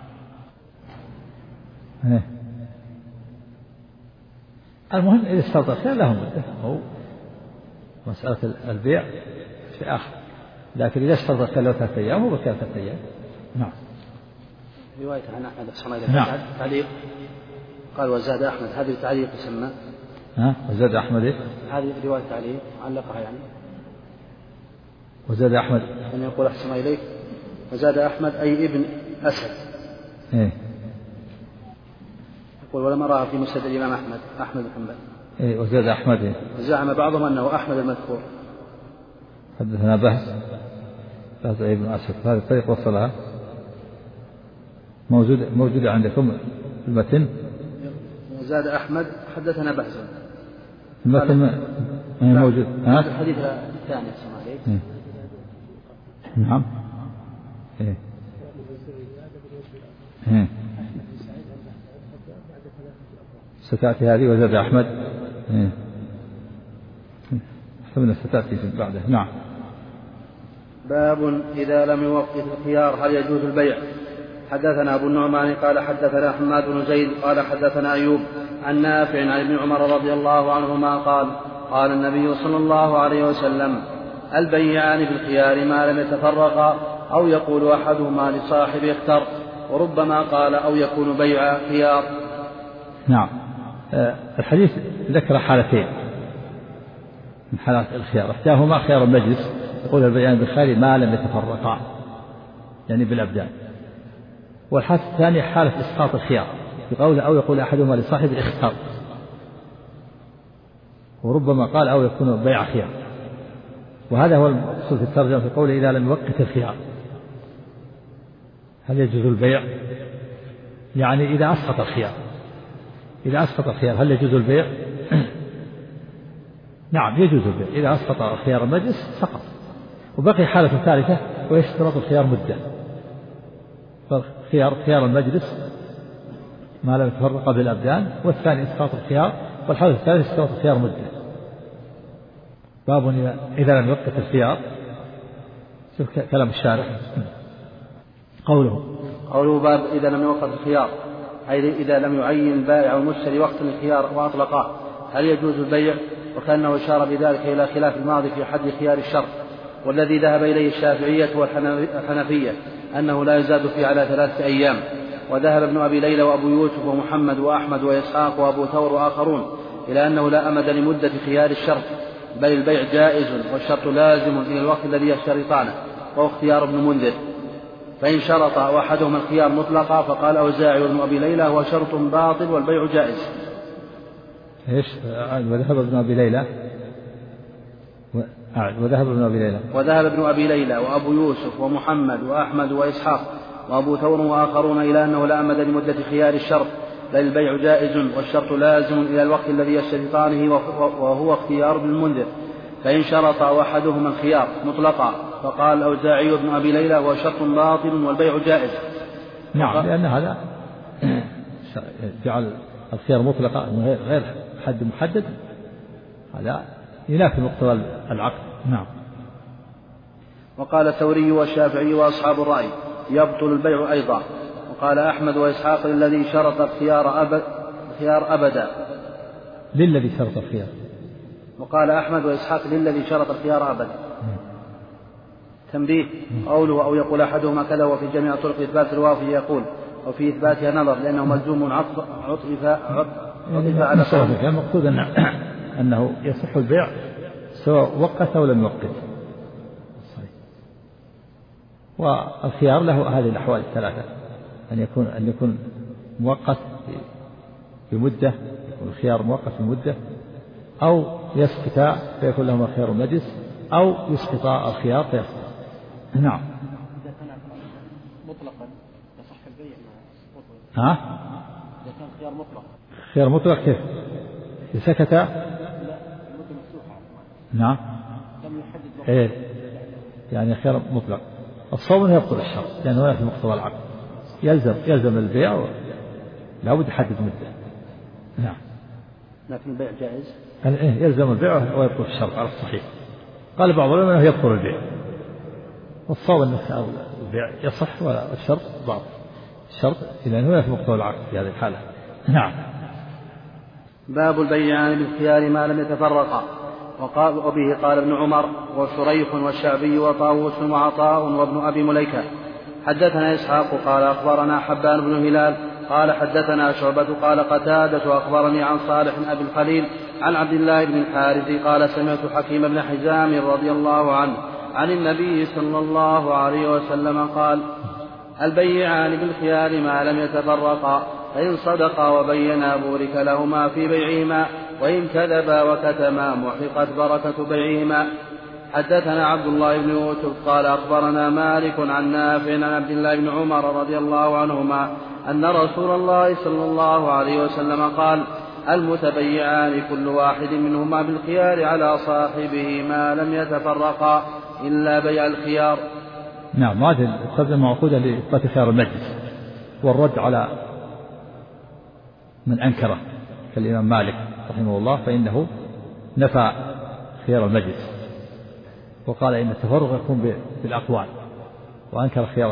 Speaker 1: المهم إذا استوطى الخيار له مدة، هو مسألة البيع في آخر، لكن إذا استوطى الخيار له 3 أيام هو بكى 3 أيام. نعم.
Speaker 2: رواية عن أحمد الصميلي
Speaker 1: نعم.
Speaker 2: قال: وزاد أحمد، هذه التعليق يسمى
Speaker 1: وزاد أحمد
Speaker 2: هذه رواية تعليق علقها يعني.
Speaker 1: وزاد أحمد
Speaker 2: أن يقول أحسن إليك وزاد أحمد أي ابن أسد. يقول: ولم أراه في مسند الإمام أحمد بن حنبل.
Speaker 1: وزاد أحمد
Speaker 2: زعم بعضهم أنه أحمد المذكور.
Speaker 1: حدثنا بهز أي ابن أسد. هذه الطريق وصلها موجودة عندكم في المتن.
Speaker 2: وزاد أحمد حدثنا بهز
Speaker 1: المتن موجود.
Speaker 2: الحديث الثاني الصحيح.
Speaker 1: نعم. ستأتي هذه وزاد أحمد. حسبنا ستأتي بعده. نعم.
Speaker 2: باب إذا لم يوقف الخيار هل يجوز البيع؟ حدثنا أبو النعمان قال حدثنا حماد بن زيد قال حدثنا أيوب عن نافع عن ابن عمر رضي الله عنهما قال النبي صلى الله عليه وسلم: البيعان في الخيار ما لم يتفرقا، أو يقول أحدهما لصاحبه اختر، وربما قال أو يكون بيع خيار.
Speaker 1: نعم. الحديث ذكر حالتين من حالات الخيار، إحداهما خيار المجلس يقول البيعان بالخير ما لم يتفرقا يعني بالأبدان. والحالة الثانية حالة إسقاط الخيار بقوله أو يقول أحدهما لصاحبه اختر، وربما قال أو يكون بيع خيار. وهذا هو المقصود في الترجمة في قوله إذا لم يوقت الخيار. هل يجوز البيع؟ يعني إذا أسقط الخيار، إذا أسقط الخيار هل يجوز البيع؟ نعم يجوز البيع إذا أسقط خيار المجلس سقط. وبقي حالة ثالثة ويشترط الخيار مدة، خيار المجلس ما لم يتفرق بالأبدان، والثاني إسقاط الخيار، والحالة الثالثة إسقاط الخيار مدة. باب إذا لم يوقت الخيار. شوف كلام الشارح.
Speaker 2: قوله باب إذا لم يوقت الخيار، أي إذا لم يعين البائع والمشتري وقت الخيار وأطلقاه هل يجوز البيع؟ وكأنه أشار بذلك إلى خلاف الماضي في حد خيار الشرط، والذي ذهب إليه الشافعية والحنفية أنه لا يزاد فيه على 3 أيام. وذهب ابن أبي ليلى وأبو يوسف ومحمد وأحمد وإسحاق وأبو ثور وآخرون إلى أنه لا أمد لمدة خيار الشرط، بل البيع جائز والشرط لازم إلى الوقت الذي يشترطانه، وهو اختيار ابن منذر. فإن شرط أحدهما الخيار مطلقا فقال أوزاعي وابن أبي ليلى هو شرط باطل والبيع جائز.
Speaker 1: إيش؟ وذهب ابن أبي ليلى
Speaker 2: وذهب ابن أبي ليلى وأبو يوسف ومحمد وأحمد وإسحاق وأبو ثور وآخرون إلى أنه لا أمد لمدة خيار الشرط، بل البيع جائز والشرط لازم إلى الوقت الذي يشترطانه وهو اختيار ابن المنذر. فإن شرط أحدهما الخيار مطلقا فقال الأوزاعي وابن أبي ليلى هو شرط باطل والبيع جائز.
Speaker 1: نعم لأن هذا جعل الخيار مطلقا غير حد محدد، هذا ينافي مقتضى العقد. نعم.
Speaker 2: وقال الثوري والشافعي وأصحاب الرأي يبطل البيع أيضا. وقال أحمد وإسحاق للذي شرط الخيار أبدا.
Speaker 1: للذي شرط الخيار.
Speaker 2: وقال أحمد وإسحاق للذي شرط الخيار أبدا. تنبيه قوله أو يقول أحدهما كذا وفي جميع طرق إثبات الوافي يقول وفي إثباتها نظر لأنه ملزوم عطف على
Speaker 1: صوره. المقصود أنه يصح البيع سواء وقت أو لم يوقت. والخيار له هذه الأحوال الثلاثة، أن يكون مؤقت بمدة، يكون الخيار مؤقت بمدة، أو يسقط فيكون لهما خيار المجلس، أو يسقط الخيار فيسقط. نعم.
Speaker 3: إذا كان مطلقا يصح البيع
Speaker 1: ها؟
Speaker 3: إذا كان خيار مطلق.
Speaker 1: خيار مطلق كيف؟ سكت.
Speaker 3: لا المدة مفتوحة.
Speaker 1: نعم.
Speaker 3: لم يحدد وقت.
Speaker 1: إيه يعني خيار مطلق. الصوم يبطل الشرط لأنه لا في مقتضى العقد، يلزم البيع لا بد يحدد مدة. نعم.
Speaker 2: لكن البيع جائز.
Speaker 1: يلزم البيع ويبطل الشرط على الصحيح. قال بعض العلماء أنه يبطل البيع، والصواب أن البيع يصح والشرط باطل، الشرط إذا هو في مقتضى العقد في هذه الحالة. نعم.
Speaker 2: باب البيعان بالخيار ما لم يتفرقا. وبه قال ابن عمر وشريح والشعبي وطاووس وعطاء وابن أبي مليكة. حدثنا إسحاق قال أخبرنا حبان بن هلال قال حدثنا شعبة قال قتادة أخبرني عن صالح أبي الخليل عن عبد الله بن الحارث قال سمعت حكيم بن حزام رضي الله عنه عن النبي صلى الله عليه وسلم قال البيعان بالخيار ما لم يتفرقا، فإن صدقا وبينا بورك لهما في بيعهما، وإن كذبا وكتما محقت بركة بيعهما. حدثنا عبد الله بن يوسف قال أخبرنا مالك عن نافع عن عبد الله بن عمر رضي الله عنهما أن رسول الله صلى الله عليه وسلم قال المتبيعان كل واحد منهما بالخيار على صاحبه ما لم يتفرقا إلا بيع الخيار.
Speaker 1: نعم. هذه الترجمة معقودة لإثبات خيار المجلس والرد على من أنكره كالإمام مالك رحمه الله، فإنه نفى خيار المجلس وقال إن التفرق يكون بالأقوال، وأنكر خيار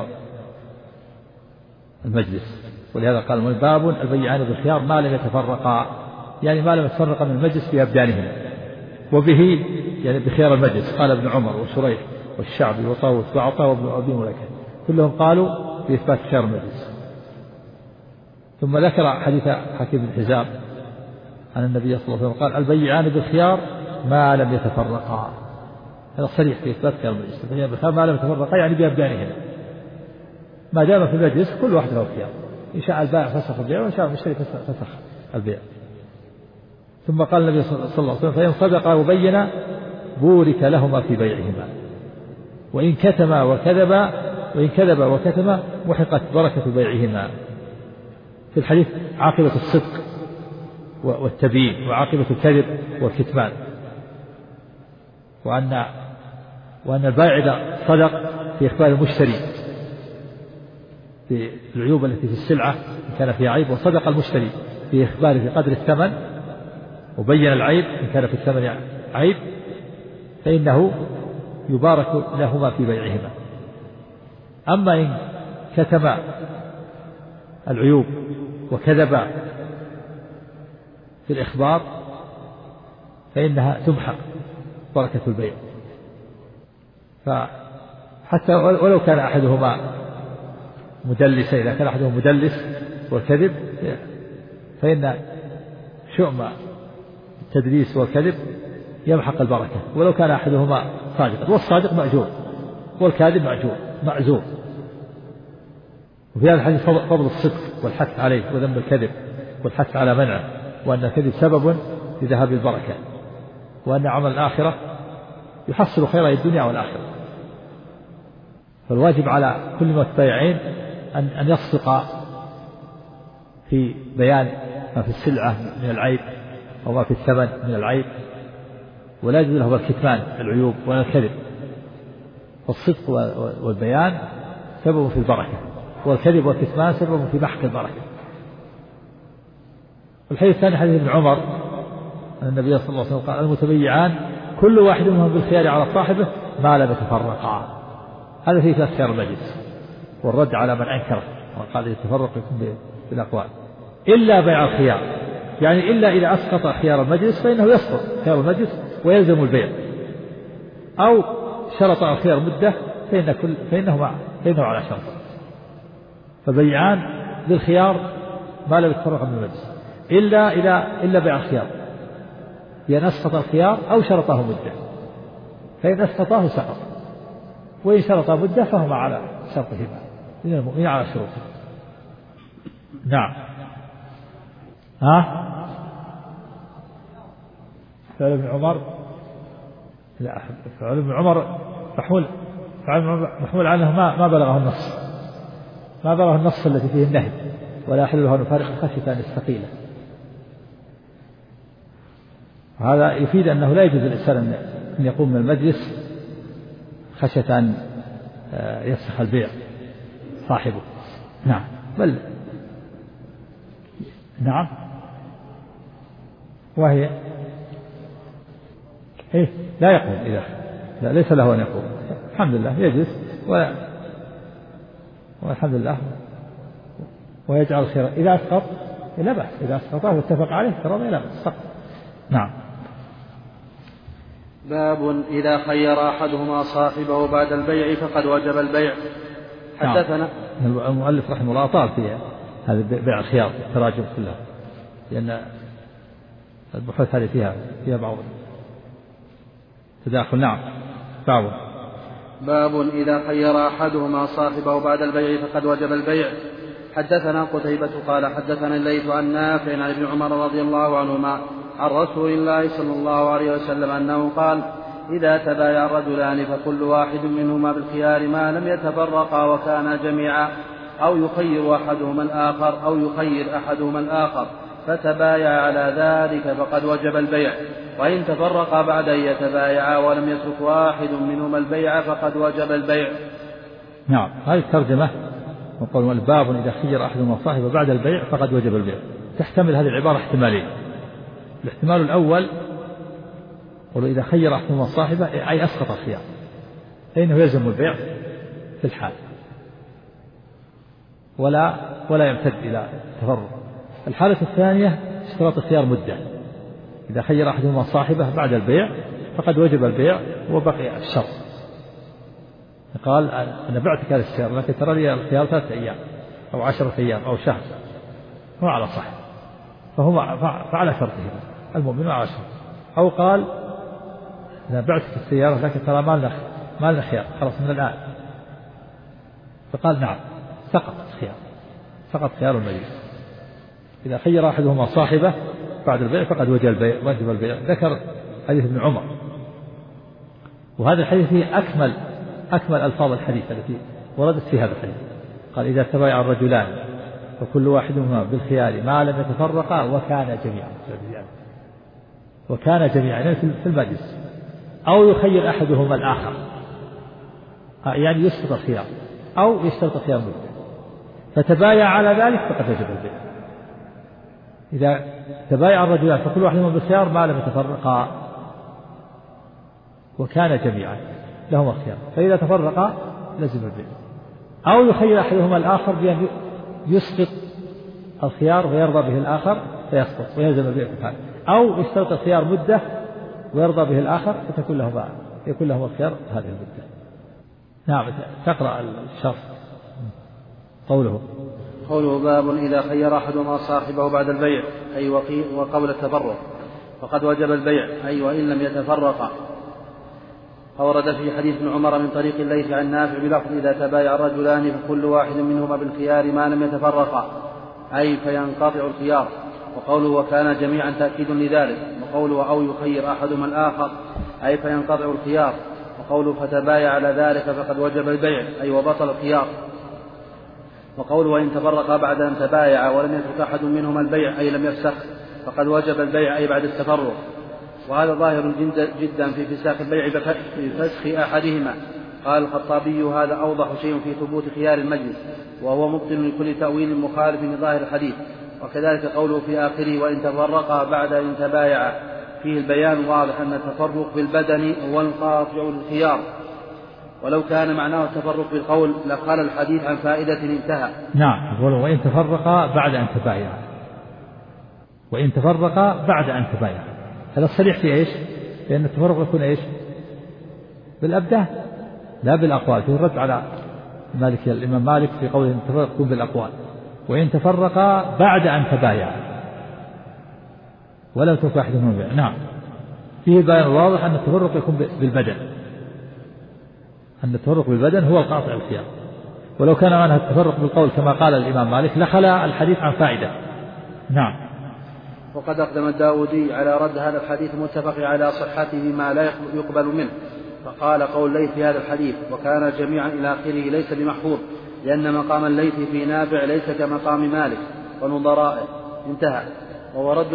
Speaker 1: المجلس. ولهذا قال باب البيعان بالخيار ما لم يتفرقا، يعني ما لم يتفرق من المجلس في أبدانهما، وبه يعني بخيار المجلس قال ابن عمر وشريح والشعبي وطاووس وعطاء وابن أبي مليكة كلهم قالوا بإثبات خيار المجلس. ثم ذكر حديث حكيم بن حزام عن النبي صلى الله عليه وسلم قال البيعان بالخيار ما لم يتفرقا، هذا صريح في إثبات خيار المجلس. ما لم يتفرقا يعني بأبدانهما، ما دام في المجلس كل واحد له خيار، إن شاء البائع فسخ البيع وإن شاء المشتري فسخ البيع. ثم قال النبي صلى الله عليه وسلم فإن صدقا وبينا بورك لهما في بيعهما، وإن كتما وكتما محقت بركة بيعهما. في الحديث عاقبة الصدق والتبيين وعاقبة الكذب والكتمان، وأن البائع إذا صدق في إخبار المشتري في العيوب التي في السلعة إن كان فيها عيب، وصدق المشتري في إخباره في قدر الثمن وبين العيب إن كان في الثمن عيب، فإنه يبارك لهما في بيعهما. أما إن كتم العيوب وكذب في الإخبار فإنها تمحق بركة البيع. فحتى ولو كان أحدهما مدلسا، إذا كان أحدهما مدلس والكذب فإن شؤم التدليس والكذب يمحق البركة، ولو كان أحدهما صادقا، والصادق مأجور والكاذب معزور. وفي هذا الحديث فضل الصدق والحث عليه وذم الكذب والحث على منعه، وأن الكذب سبب لذهاب البركة، وأن عمل الآخرة يحصل خير الدنيا والآخرة. فالواجب على كل متبايعين أن يصدق في بيان ما في السلعة من العيب أو ما في الثمن من العيب، ولا يجوز له الكتمان العيوب ولا الكذب. فالصدق والبيان سبب في البركة، والكذب والكتمان سبب في محق البركة. والحديث الثاني حديث ابن عمر أن النبي صلى الله عليه وسلم قال المتبيعان كل واحد منهم بالخيار على صاحبه ما لم يتفرقا. هذا فيه خيار المجلس والرد على من أنكره وقال يتفرق يكون بالأقوال، إلا بيع الخيار، يعني إلا إذا أسقط خيار المجلس فإنه يسقط خيار المجلس ويلزم البيع، أو شرط الخيار مدة فإنه على شرط. فبيعان بالخيار ما لم يتفرق من المجلس إلا بيع الخيار، بأن أسقط الخيار أو شرطه مدة، فإن أسقطه سقط، وإن شرط مدة فهما على شرطهما من المؤمنين على شروطه. نعم. فعل ابن عمر لا، فعل ابن عمر محمول عنه ما بلغه النص التي فيه النهي، ولا يحل له أن يفارق خشية أن يستقيل. هذا يفيد أنه لا يجوز الإنسان أن يقوم من المجلس خشية أن يفسخ البيع صاحبه. نعم. بل نعم. وهي لا يقوم إذا لا ليس له أن يقوم، الحمد لله يجلس والحمد لله ويجعل خيرا. إذا أسقط لا بأس، إذا أسقطه واتفق عليه كرامة لا بأس سقط. نعم.
Speaker 2: باب إذا خير أحدهما صاحبه بعد البيع فقد وجب البيع. حدثنا
Speaker 1: المؤلف رحمه الله طال فيها هذا بيع الخيار التراجم كلها، لأن البحوث هذه فيها بعض تداخل. نعم.
Speaker 2: باب إذا خير أحدهما صاحبه بعد البيع فقد وجب البيع. حدثنا قتيبة قال حدثنا الليث عن نافع عن ابن عمر رضي الله عنهما عن رسول الله صلى الله عليه وسلم أنه قال إذا تبايع الرجلان فكل واحد منهما بالخيار ما لم يتفرقا وكانا جميعا، أو يخير أحدهما الآخر فتبايع على ذلك فقد وجب البيع، وإن تفرقا بعد أن يتبايعا ولم يترك واحد منهما البيع فقد وجب البيع.
Speaker 1: نعم. هذه الترجمة وقال الباب إذا خير أحدهما صاحبه بعد البيع فقد وجب البيع تحتمل هذه العبارة احتمالين. الاحتمال الأول ولو إذا خير أحدهما صاحبه أي أسقط الخيار فإنه يلزم البيع في الحال ولا يمتد إلى تفرق. الحالة الثانية اشتراط الخيار مدة، إذا خير أحدهما صاحبه بعد البيع فقد وجب البيع وبقي الشرط. قال أنا بعتك هذا السيارة لكن ترى لي الخيار 3 أيام أو 10 أيام أو شهر، هو على صح فعلى شرطه المؤمن على شرط. أو قال إذا بعتك السيارة لكن ترى ما لنا خيار خلاص من الآن، فقال نعم، سقط خيار المجلس. إذا خير أحدهما صاحبه بعد البيع فقد وجب البيع. ذكر حديث ابن عمر، وهذا الحديث فيه أكمل ألفاظ الحديث التي وردت في هذا الحديث. قال إذا تبايع الرجلان فكل واحد منهما بالخيار ما لم يتفرقا وكان جميعا في المجلس، أو يخير أحدهما الآخر، يعني يسقط الخيار أو يشترط الخيار مدة، فتبايع على ذلك فقد وجب البيع. إذا تبايع الرجلان فكل واحد منهما بالخيار ما لم يتفرقا وكان جميعا لهما الخيار، فإذا تفرقا لزم البيع. أو يخير أحدهما الآخر بأن يسقط الخيار ويرضى به الآخر فيسقط ويلزم البيع في حاله، أو يشترط الخيار مدة ويرضى به الآخر فتكون له الخيار هذه المدة. نعم. تقرأ الشرح. قوله
Speaker 2: باب إذا خير أحدهما صاحبه بعد البيع أي وقبل التفرق فقد وجب البيع أي وإن لم يتفرقا. فورد في حديث ابن عمر من طريق الليث عن نافع بلفظ إذا تبايع الرجلان فكل واحد منهما بالخيار ما لم يتفرقا أي فينقطع الخيار. وقوله وكان جميعا تأكيد لذلك. وقوله أو يخير أحدهما الآخر أي فينقطع الخيار. وقوله فتبايع على ذلك فقد وجب البيع أي وبطل الخيار. وقوله وإن تفرقا بعد أن تبايع ولم يترك أحد منهما البيع أي لم يفسخ فقد وجب البيع أي بعد التفرق. وهذا ظاهر جدا في فساخ البيع بفسخ أحدهما. قال الخطابي هذا أوضح شيء في ثبوت خيار المجلس، وهو مبطل لكل تأويل مخالف لظاهر الحديث. وكذلك قوله في آخره وإن تفرقا بعد أن تبايعا فيه البيان واضح أن التفرق بالبدن هو القاطع للخيار، ولو كان معناه التفرق بالقول لخل الحديث عن فائدة انتهى.
Speaker 1: نعم. وإن تفرقا بعد أن تبايعا، وإن تفرقا بعد أن تبايعا، هذا الصريح في إيش؟ لأن التفرق يكون إيش؟ بالأبدان لا بالأقوال. في الرد على الإمام مالك في قوله أن التفرق يكون بالأقوال. وإن تفرقا بعد أن تبايعا ولا يترك أحد منهم البيع. نعم. فيه بيان واضح أن التفرق يكون بالبدن، أن التفرق بالبدن هو القاطع الخيار. ولو كان معنى التفرق بالقول كما قال الإمام مالك لخلى الحديث عن فائدة. نعم.
Speaker 2: وقد أقدم الداودي على رد هذا الحديث متفق على صحته ما لا يقبل منه، فقال قول الليث في هذا الحديث وكان جميعا إلى آخره ليس بمحفوظ، لأن مقام الليث في نافع ليس كمقام مالك ونظرائه انتهى. وهو رد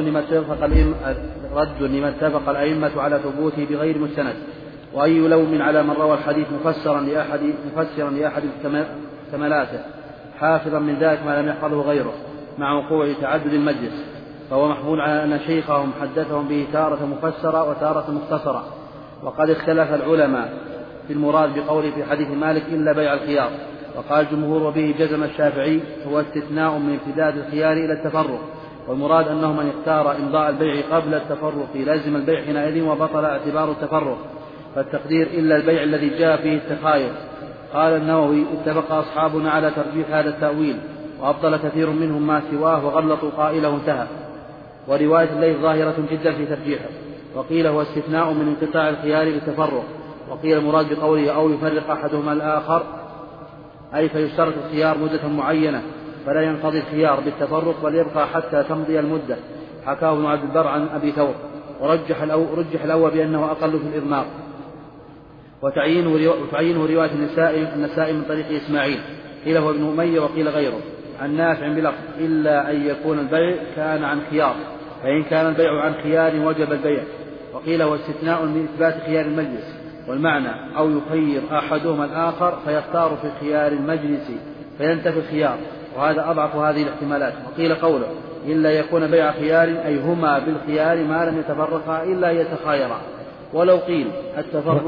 Speaker 2: لما اتفق الأئمة على ثبوته بغير مستند. وأي لوم على من روى الحديث مفسرا لأحد كملاته حافظا من ذلك ما لم يحفظه غيره مع وقوع تعدد المجلس، فهو محمول على أن شيخهم حدثهم به تارة مفسرة وتارة مختصرة. وقد اختلف العلماء في المراد بقوله في حديث مالك إلا بيع الخيار. وقال الجمهور وبه جزم الشافعي هو استثناء من امتداد الخيار إلى التفرق، والمراد أنه من اختار إمضاء البيع قبل التفرق لازم البيع حينئذ وبطل اعتبار التفرق، فالتقدير إلا البيع الذي جاء فيه التخاير. قال النووي اتفق أصحابنا على ترجيح هذا التأويل، وأبطل كثير منهم ما سواه وغلطوا قائله انتهى. ورواية الليث ظاهرة جدا في ترجيحه. وقيل هو استثناء من انقطاع الخيار للتفرق. وقيل المراد بقوله أو يفرق أحدهما الآخر أي فيشترط الخيار مدة معينة فلا ينقضي الخيار بالتفرق بل يبقى حتى تمضي المدة. حكاه ابن عبد البر عن أبي ثور. ورجح الأول بأنه أقل في الإضمار. وتعيينه رواية النسائي من طريق إسماعيل قيل هو ابن أمية وقيل غيره عن نافع بلفظ إلا أن يكون البيع كان عن خيار، فإن كان البيع عن خيار وجب البيع. وقيل هو استثناء من إثبات خيار المجلس، والمعنى أو يخير أحدهما الآخر فيختار في خيار المجلس فينتفي الخيار، وهذا أضعف هذه الاحتمالات. وقيل قوله إلا يكون بيع خيار أي هما بالخيار ما لم يتفرقا إلا يتخايرا. ولو قيل التفرق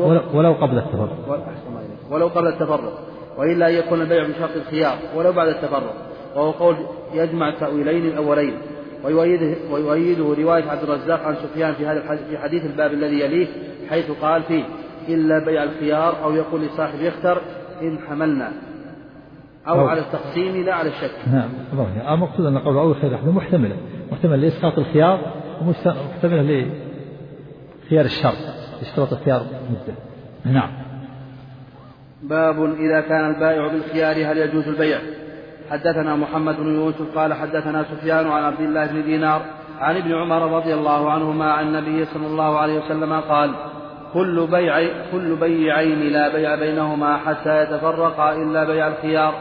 Speaker 2: ولو قبل التفرق وإلا يكون البيع بشرط الخيار ولو بعد التفرق، وهو قول يجمع التأويلين الأولين. ويؤيده رواية عبد الرزاق عن سفيان في حديث الباب الذي يليه حيث قال فيه إلا بيع الخيار، أو يقول لصاحب يختر إن حملنا، أو على التقسيم لا على الشك.
Speaker 1: نعم. المقصود أن قول أول خير محتمل لإسقاط الخيار ومحتمل لخيار الشر. يشترط الخيار مدة. نعم.
Speaker 2: باب إذا كان البائع بالخيار هل يجوز البيع؟ حدثنا محمد بن يوسف قال حدثنا سفيان عن عبد الله بن دينار عن ابن عمر رضي الله عنهما عن النبي صلى الله عليه وسلم قال كل بيعين لا بيع بينهما حتى يتفرقا إلا بيع الخيار.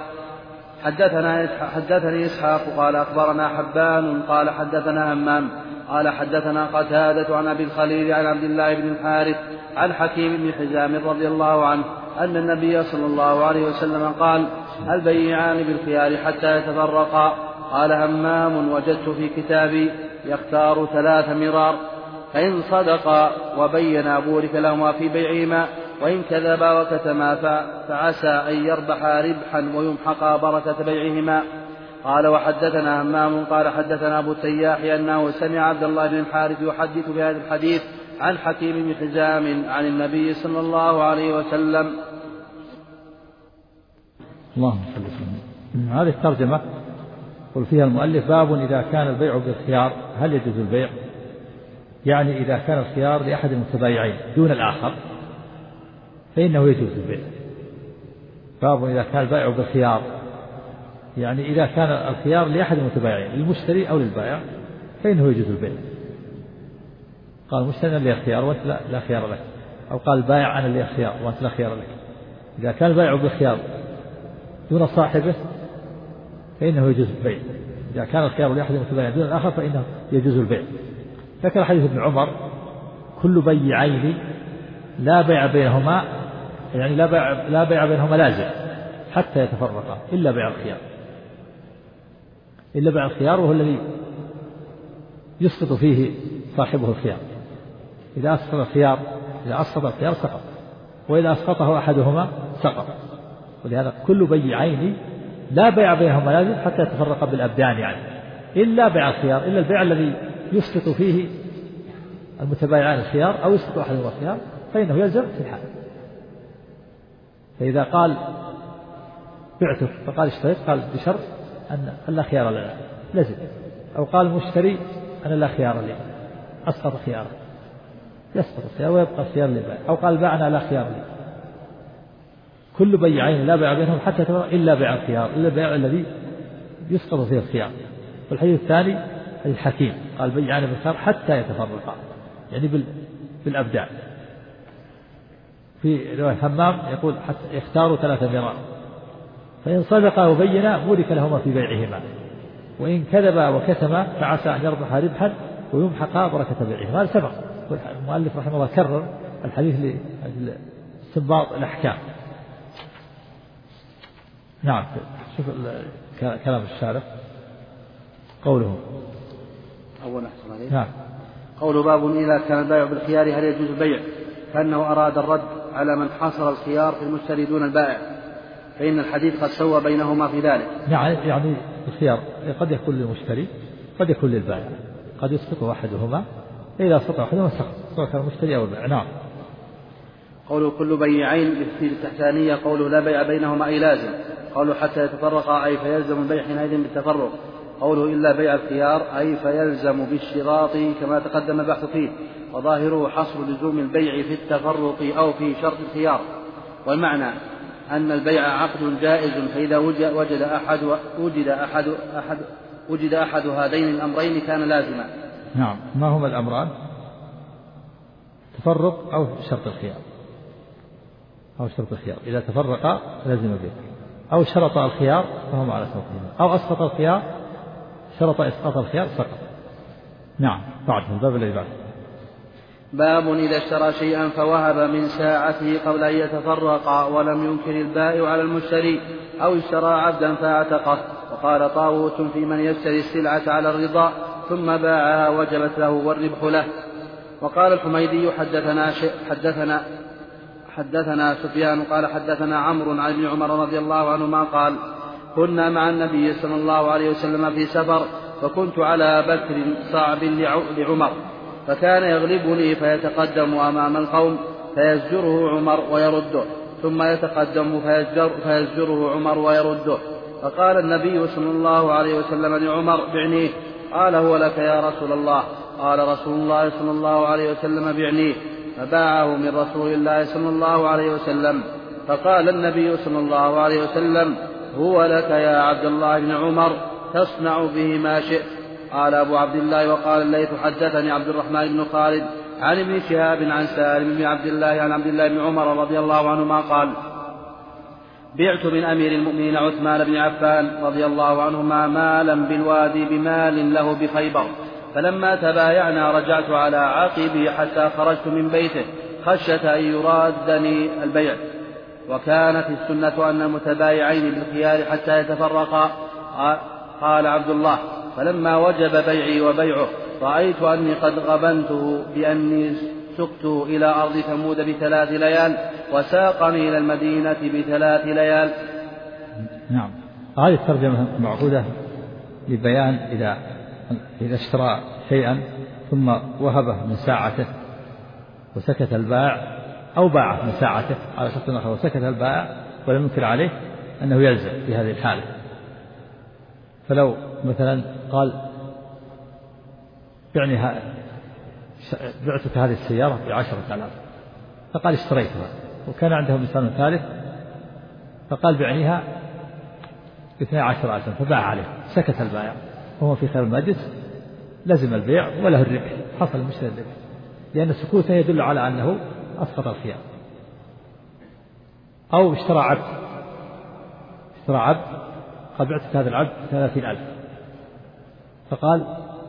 Speaker 2: حدثني إسحاق قال أخبرنا حبان قال حدثنا همام قال حدثنا قتادة عن أبي الخليل عن عبد الله بن الحارث عن حكيم بن حزام رضي الله عنه أن النبي صلى الله عليه وسلم قال البيعان بالخيار حتى يتفرقا. قال همام وجدت في كتابي يختار 3 مرار، فإن صدقا وبينا بورك لهما في بيعهما، وإن كذبا وكتما فعسى أن يربحا ربحا ويمحقا بركة بيعهما. قال وحدثنا همام قال حدثنا أبو التياح أنه سمع عبد الله بن الحارث يحدث بهذا الحديث عن حكيم بن حزام عن النبي صلى الله عليه وسلم.
Speaker 1: اللهم صل وسلم. هذه الترجمة قل فيها المؤلف باب إذا كان البيع بالخيار هل يجوز البيع؟ يعني إذا كان الخيار لأحد المتبايعين دون الآخر فإنه يجوز البيع. باب إذا كان البيع بالخيار يعني إذا كان الخيار لأحد المتبايعين للمشتري أو للبائع فإنه يجوز البيع. قال المشتري لي خيار وأنت لا خيار لك، أو قال البائع أنا لي خيار وأنت لا خيار لك. إذا كان البيع بالخيار دون صاحبه فإنه يجوز البيع. إذا كان الخيار لأحد المتبايعين دون الآخر فإنه يجوز البيع. ذكر حديث ابن عمر كل بيعين لا بيع بينهما، يعني لا بيع بينهما لازم حتى يتفرقا إلا بيع الخيار. إلا بيع الخيار وهو الذي يسقط فيه صاحبه الخيار. إذا أسقط الخيار سقط، وإذا أسقطه أحدهما سقط. ولهذا كل بيعين لا بيع بينهما لازم حتى يتفرقا بالأبدان، يعني إلا بيع الخيار، إلا البيع الذي يسقط فيه المتبايعان الخيار أو يسقط أحدهما الخيار فإنه يلزم في الحال. فإذا قال بعتك فقال اشتريت قال بشرط أن لا خيار لنا لزم، أو قال المشتري أنا لا خيار لي أسقط خياره يسقط الخيار ويبقى الخيار للبائع، أو قال باعنا لا خيار لي. كل بيعين لا بيع بينهم حتى يتفرق إلا بيع الخيار، إلا البيع الذي يسقط فيه الخيار. والحديث الثاني حديث حكيم قال بيعان بالخيار حتى يتفرقا، يعني بالأبدان. في رواية همام يقول حتى يختاروا 3 مرار، فإن صدقا وبينا بورك لهما في بيعهما، وإن كذبا وكتما فعسى أن يربحا ربحا ويمحقا بركة بيعهما. هذا سبق المؤلف رحمه الله كرر الحديث لاستنباط الأحكام. نعم. شوف كلام الشارح قوله
Speaker 2: أول أحسن عليه.
Speaker 1: نعم.
Speaker 2: قول باب إذا كان البائع بالخيار هل يجوز البيع؟ كأنه أراد الرد على من حصر الخيار في المشتري دون البائع، فإن الحديث قد سوى بينهما في ذلك.
Speaker 1: يعني الخيار قد يكون للمشتري قد يكون للبائع، قد يسقط أحدهما، إذا سقط أحدهما سقط سواء كان المشتري أو البائع. نعم.
Speaker 2: قوله كل بيعين بالتفسير التحتانية قوله لا بيع بينهما أي لازم، قوله حتى يتفرقا أي فيلزم البيع حينئذ بالتفرق، قوله إلا بيع الخيار أي فيلزم بالشراط كما تقدم البحث فيه، وظاهره حصر لزوم البيع في التفرق أو في شرط الخيار. والمعنى أن البيع عقد جائز، فإذا وجد أحد هذين الأمرين كان لازما.
Speaker 1: نعم. ما هما الأمران؟ تفرق أو شرط الخيار. أو شرط الخيار إذا تفرق لازم به، أو شرط الخيار فهم على شرطهما، أو أسقط الخيار شرط إسقاط الخيار سقط. نعم. بعد الباب الذي بعده
Speaker 2: باب إذا اشترى شيئا فوهب من ساعته قبل أن يتفرقا ولم ينكر البائع على المشتري، أو اشترى عبدا فاعتقه. وقال طاووس في من يشتري السلعة على الرضا ثم باعها وجبت له والربح له. وقال الحميدي حدثنا سفيان قال حدثنا عمرو عن ابن عمر رضي الله عنهما قال كنا مع النبي صلى الله عليه وسلم في سفر، فكنت على بكر صعب لعمر، فكان يغلبني فيتقدم أمام القوم فيزجره عمر ويرده، ثم يتقدم فيزجره عمر ويرده. فقال النبي صلى الله عليه وسلم لعمر بعنيه، قال هو لك يا رسول الله. قال رسول الله صلى الله عليه وسلم بعنيه، فباعه من رسول الله صلى الله عليه وسلم. فقال النبي صلى الله عليه وسلم: هو لك يا عبد الله بن عمر، تصنع به ما شئت. قال أبو عبد الله: وقال الليث: حدثني عبد الرحمن بن خالد عن ابن شهاب عن سالم بن عبد الله عن عبد الله بن عمر رضي الله عنهما قال: بعت من أمير المؤمنين عثمان بن عفان رضي الله عنهما مالا بالوادي بمال له بخيبر، فلما تبايعنا رجعت على عقبي حتى خرجت من بيته خشية أن يرادني البيع، وكانت السنة أن المتبايعين بالخيار حتى يتفرقا. قال عبد الله: فلما وجب بيعي وبيعه رأيت أني قد غبنته بأني سقته إلى أرض ثمود ب3 ليال وساقني إلى المدينة ب3 ليال.
Speaker 1: نعم. هذه الترجمة معقودة لبيان إذا اشترى شيئا ثم وهبه من ساعته وسكت البائع، أو باعه من ساعته على شرط آخر وسكت البائع ولم ينكر عليه، أنه يلزم في هذه الحالة. فلو مثلا قال: بعتك هذه السيارة ب10,000، فقال: اشتريتها، وكان عنده مثال ثالث فقال: بعنيها ب12,000، فباع عليه، سكت البائع وهو في خير المجلس، لزم البيع وله الربح، حصل المشتري الربح، لأن سكوته يدل على أنه أسقط الخيار. أو اشترى عبد، قال: بعتك هذا العبد 30,000، فقال: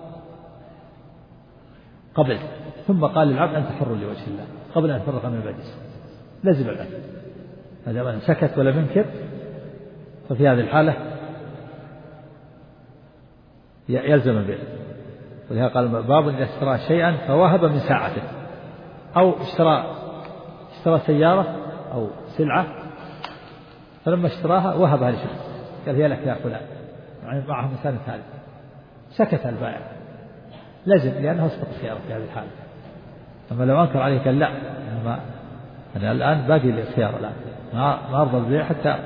Speaker 1: قبل، ثم قال للعبد: أنت حر لوجه الله، قبل أن يفرق من المجلس، لزم العبد. هذا من سكت ولم ينكر، ففي هذه الحالة يلزم البيع. ولهذا قال: باب إذا اشترى شيئا فوهب من ساعته، أو اشترى سيارة أو سلعة فلما اشتراها وهبها لشخص، قال: هي لك يا فلان، يعني معه مثال ثالث، سكت البائع، لازم، لأنه اسقط خياره في هذه الحالة. أما لو أنكر عليه قال: لا، أنا الآن باقي لي الخيار، الآن ما أرضى البيع حتى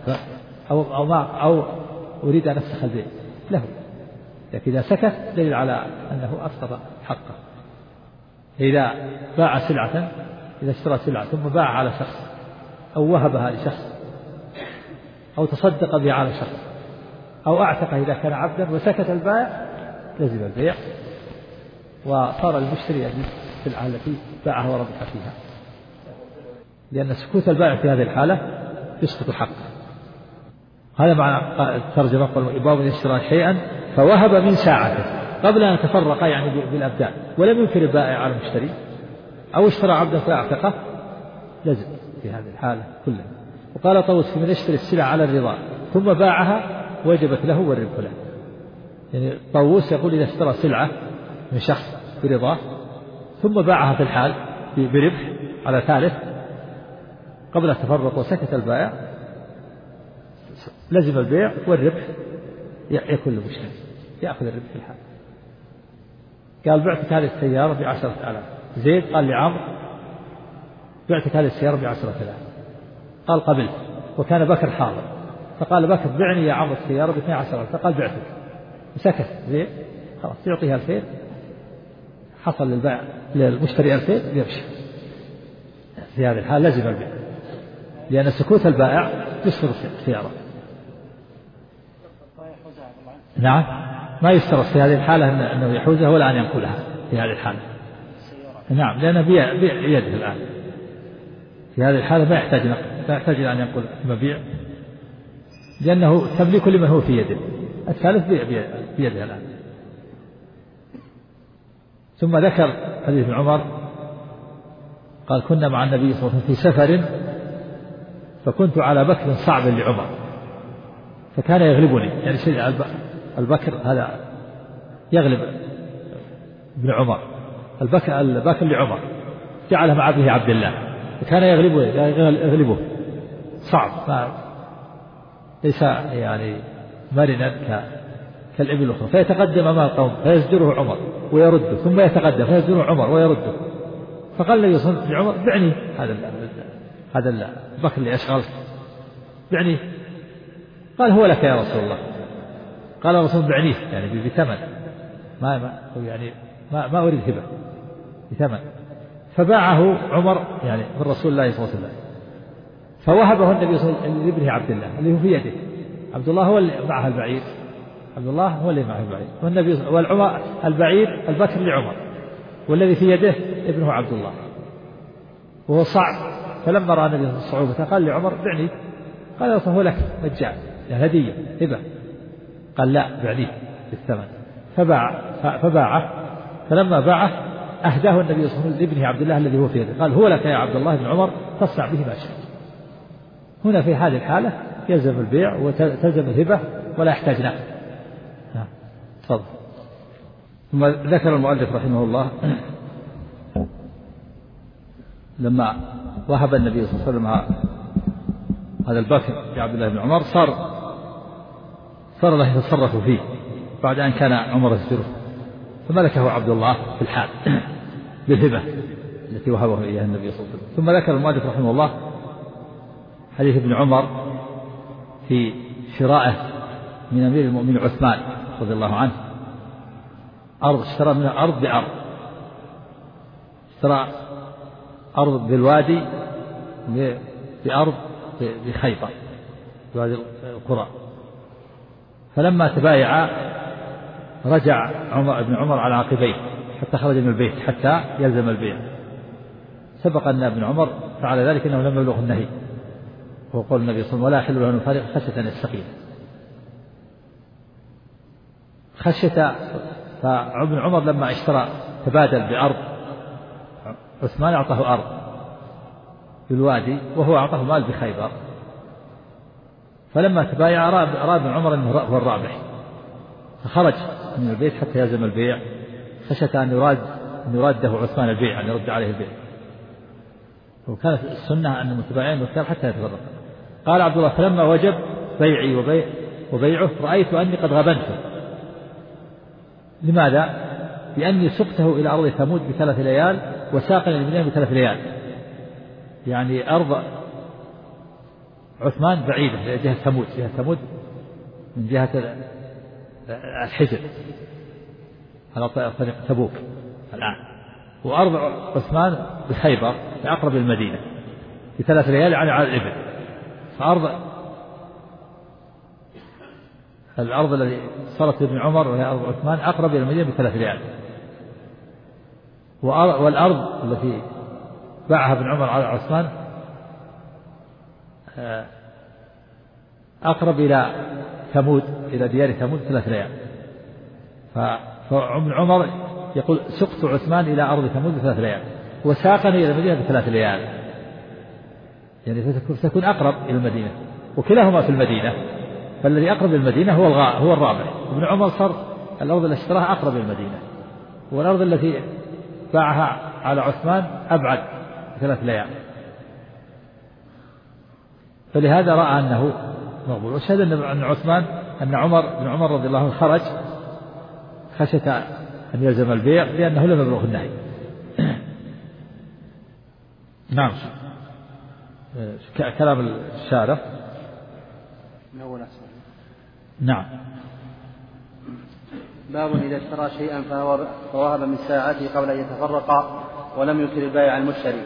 Speaker 1: أو أريد أن أفسخ البيع له، لكن إذا سكت دليل على أنه أسقط حقه. إذا باع سلعة، إذا اشترى سلعة ثم باع على شخص أو وهبها لشخص أو تصدق بها على شخص أو أعتقه إذا كان عبدا وسكت البائع، لزم البيع، وصار المشتري يجد السلعة التي باعها وربح فيها، لأن سكوت البائع في هذه الحالة يسقط حقه. هذا معنى الترجمة: باب اشترى شيئا فوهب من ساعته قبل أن يتفرق، يعني بالأبدان، ولم ينكر البائع على المشتري، أو اشترى عبدا فأعتقه، لزم في هذه الحالة كلها. وقال طاووس: من يشتري السلع على الرضا ثم باعها وجبت له والربح له. يعني طاووس يقول: إذا اشترى سلعة من شخص برضاه ثم باعها في الحال بربح على ثالث قبل التفرق وسكت البائع، لزم البيع والربح يكون للمشتري، يأخذ الربح في الحال. قال: بعتك هذه السيارة ب10,000. زيد قال لعمرو: بعتك هذه السيارة ب10,000. قال: قبلت، وكان بكر حاضر، فقال بكر: بعني يا عمرو السيارة ب12,000، فقال: بعتك، وسكت زيد، خلاص يعطيها 2,000، حصل للبائع للمشتري 2,000 يمشي. في هذه الحال لزم البيع، لأن سكوت البائع يسقط السيارة. نعم، ما يشترط في هذه الحالة أنه يحوزها ولا أن ينقلها في هذه الحالة. نعم، لأنه بيده الآن في هذه الحالة، ما يحتاج إلى أن ينقل المبيع، لأنه تملك لمن هو في يده، الثالث بيده الآن. ثم ذكر حديث ابن عمر قال: كنا مع النبي صلى الله عليه وسلم في سفر، فكنت على بكر صعب لعمر، فكان يغلبني، يعني شيء البكر هذا يغلب ابن عمر، البكر لعمر جعله مع ابنه عبد الله، فكان يغلبه صعب، ليس يعني مرنا كالإبل الأخرى، فيتقدم أمام القوم فيزجره عمر ويرده، ثم يتقدم فيزجره عمر ويرده، فقال لي لعمر: بعني هذا البكر اللي أشغلت، بعني. قال: هو لك يا رسول الله. قال الرسول: بعنيه، يعني بثمن، ما أريد هبة، بثمن. فباعه عمر يعني من رسول الله صلى الله عليه وسلم، فوهبه النبي صلى الله عليه وسلم لابنه عبد الله اللي هو في يده. عبد الله هو اللي معه البعير، عبد الله هو اللي معه البعير، والنبي والعمر البعير البكر لعمر، والذي في يده ابنه عبد الله، وهو صعب. فلما رأى النبي صعوبته قال لعمر بعني، قال فهو لك مجان يعني هدية هبة، قال لا بعنيه بالثمن، فباعه. فلما باعه أهداه النبي صلى الله عليه وسلم لابنه عبد الله الذي هو في يده، قال هو لك يا عبد الله بن عمر تصنع به ما شئت. هنا في هذه الحالة يلزم البيع وتلزم الهبة ولا يحتاج نقد. تفضل. ثم ذكر المؤلف رحمه الله لما وهب النبي صلى الله عليه وسلم هذا البكر لعبد الله بن عمر صار له يتصرف فيه بعد أن كان عمر يسجره، فملكه عبد الله في الحال بالهبة التي وهبه إياها النبي صلى الله عليه وسلم. ثم ذكر المؤلف رحمه الله حديث ابن عمر في شرائه من أمير المؤمنين عثمان رضي الله عنه أرض، اشترى منها أرض بأرض، اشترى أرض بالوادي بأرض بخيبر بوادي القرى. فلما تبايع رجع ابن عمر على عقبيه حتى خرج من البيت حتى يلزم البيع. سبق أن ابن عمر فعل ذلك إنه لم يبلغ النهي، هو قول النبي صلى الله عليه وسلم ولا يحل له أن يفارق خشية أن يستقيم، خشية. فابن عمر لما اشترى تبادل بأرض، عثمان أعطاه أرض بالوادي وهو أعطاه مال بخيبر، فلما تبايع رأى ابن عمر أنه هو الرابح، فخرج من البيت حتى يلزم البيع خشية أن يراده عثمان البيع، أن يرد عليه البيع. وكانت السنة أن المتبايعين والكتاب حتى يتفرقا. قال عبد الله فلما وجب بيعي وبيعه رأيت أني قد غبنته. لماذا؟ لأني سقته إلى أرض ثمود ب3 ليال وساقني المدينة ب3 ليال، يعني أرض عثمان بعيدة من جهة ثمود من جهة الحجر على طريق تبوك الآن، وأرض عثمان بخيبر أقرب المدينة ب3 ليال يعني على الإبل. فأرض الأرض التي صارت لابن عمر وهي أرض عثمان أقرب إلى المدينة ب3 ليال، والأرض التي باعها ابن عمر على عثمان أقرب إلى ثمود، إلى ديار ثمود 3 ليال. فابن عمر يقول سقت عثمان إلى أرض ثمود ب3 ليال وساقني إلى المدينة ب3 ليال، يعني ستكون أقرب إلى المدينة، وكلاهما في المدينة، فالذي أقرب إلى المدينة هو الرابح. ابن عمر صار الأرض التي اشتراها أقرب إلى المدينة، والأرض التي باعها على عثمان أبعد ب3 ليال، فلهذا رأى أنه مقبول. وشهد أن عثمان أن بن عمر رضي الله عنه خرج خشية أن يلزم البيع لأنه لم يبلغ النهي. نعم. كلام الشارع. نعم.
Speaker 2: باب إذا اشترى شيئا فوهب من ساعته قبل أن يتفرقا ولم ينكر البائع على المشتري،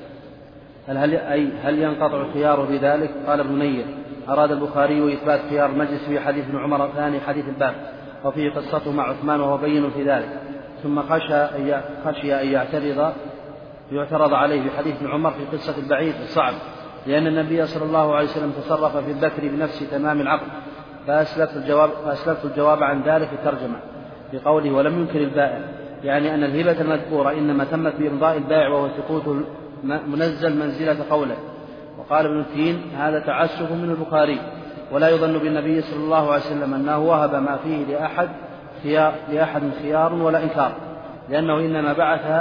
Speaker 2: هل ينقطع الخيار في ذلك؟ قال ابن نير أراد البخاري إثبات خيار المجلس في حديث ابن عمر ثاني حديث الباب، وفيه قصته مع عثمان وهو بين في ذلك، ثم خشي أن يعترض عليه في حديث ابن عمر في قصة البعير الصعب، لأن النبي صلى الله عليه وسلم تصرف في البكر بنفس تمام العقد، فأسلفت الجواب عن ذلك في الترجمة بقوله ولم ينكر البائع، يعني أن الهبة المذكورة إنما تمت بإمضاء البائع وهو سقوط منزل منزلة قوله. وقال ابن التين هذا تعسف من البخاري، ولا يظن بالنبي صلى الله عليه وسلم أنه وهب ما فيه لأحد خيار ولا إنكار، لأنه إنما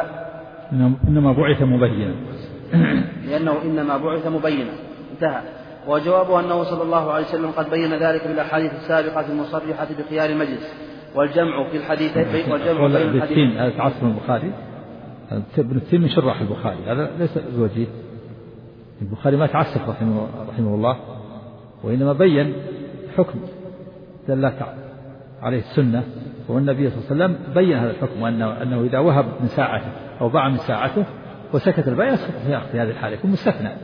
Speaker 2: بعث مبينا انتهى. وجوابه أنه صلى الله عليه وسلم قد بين ذلك بالأحاديث السابقة المصرحة بخيار المجلس، والجمع في الحديثين
Speaker 1: بالتين هذا تعصب البخاري. ابن التين من شرح البخاري، هذا ليس بوجيه. البخاري ما تعسف رحمه الله، وإنما بين حكم دلت عليه السنة، والنبي صلى الله عليه وسلم بين هذا الحكم أنه إذا وهب من ساعته أو باع من ساعته وسكت البائع يسقط الخيار في هذه الحالة، يكون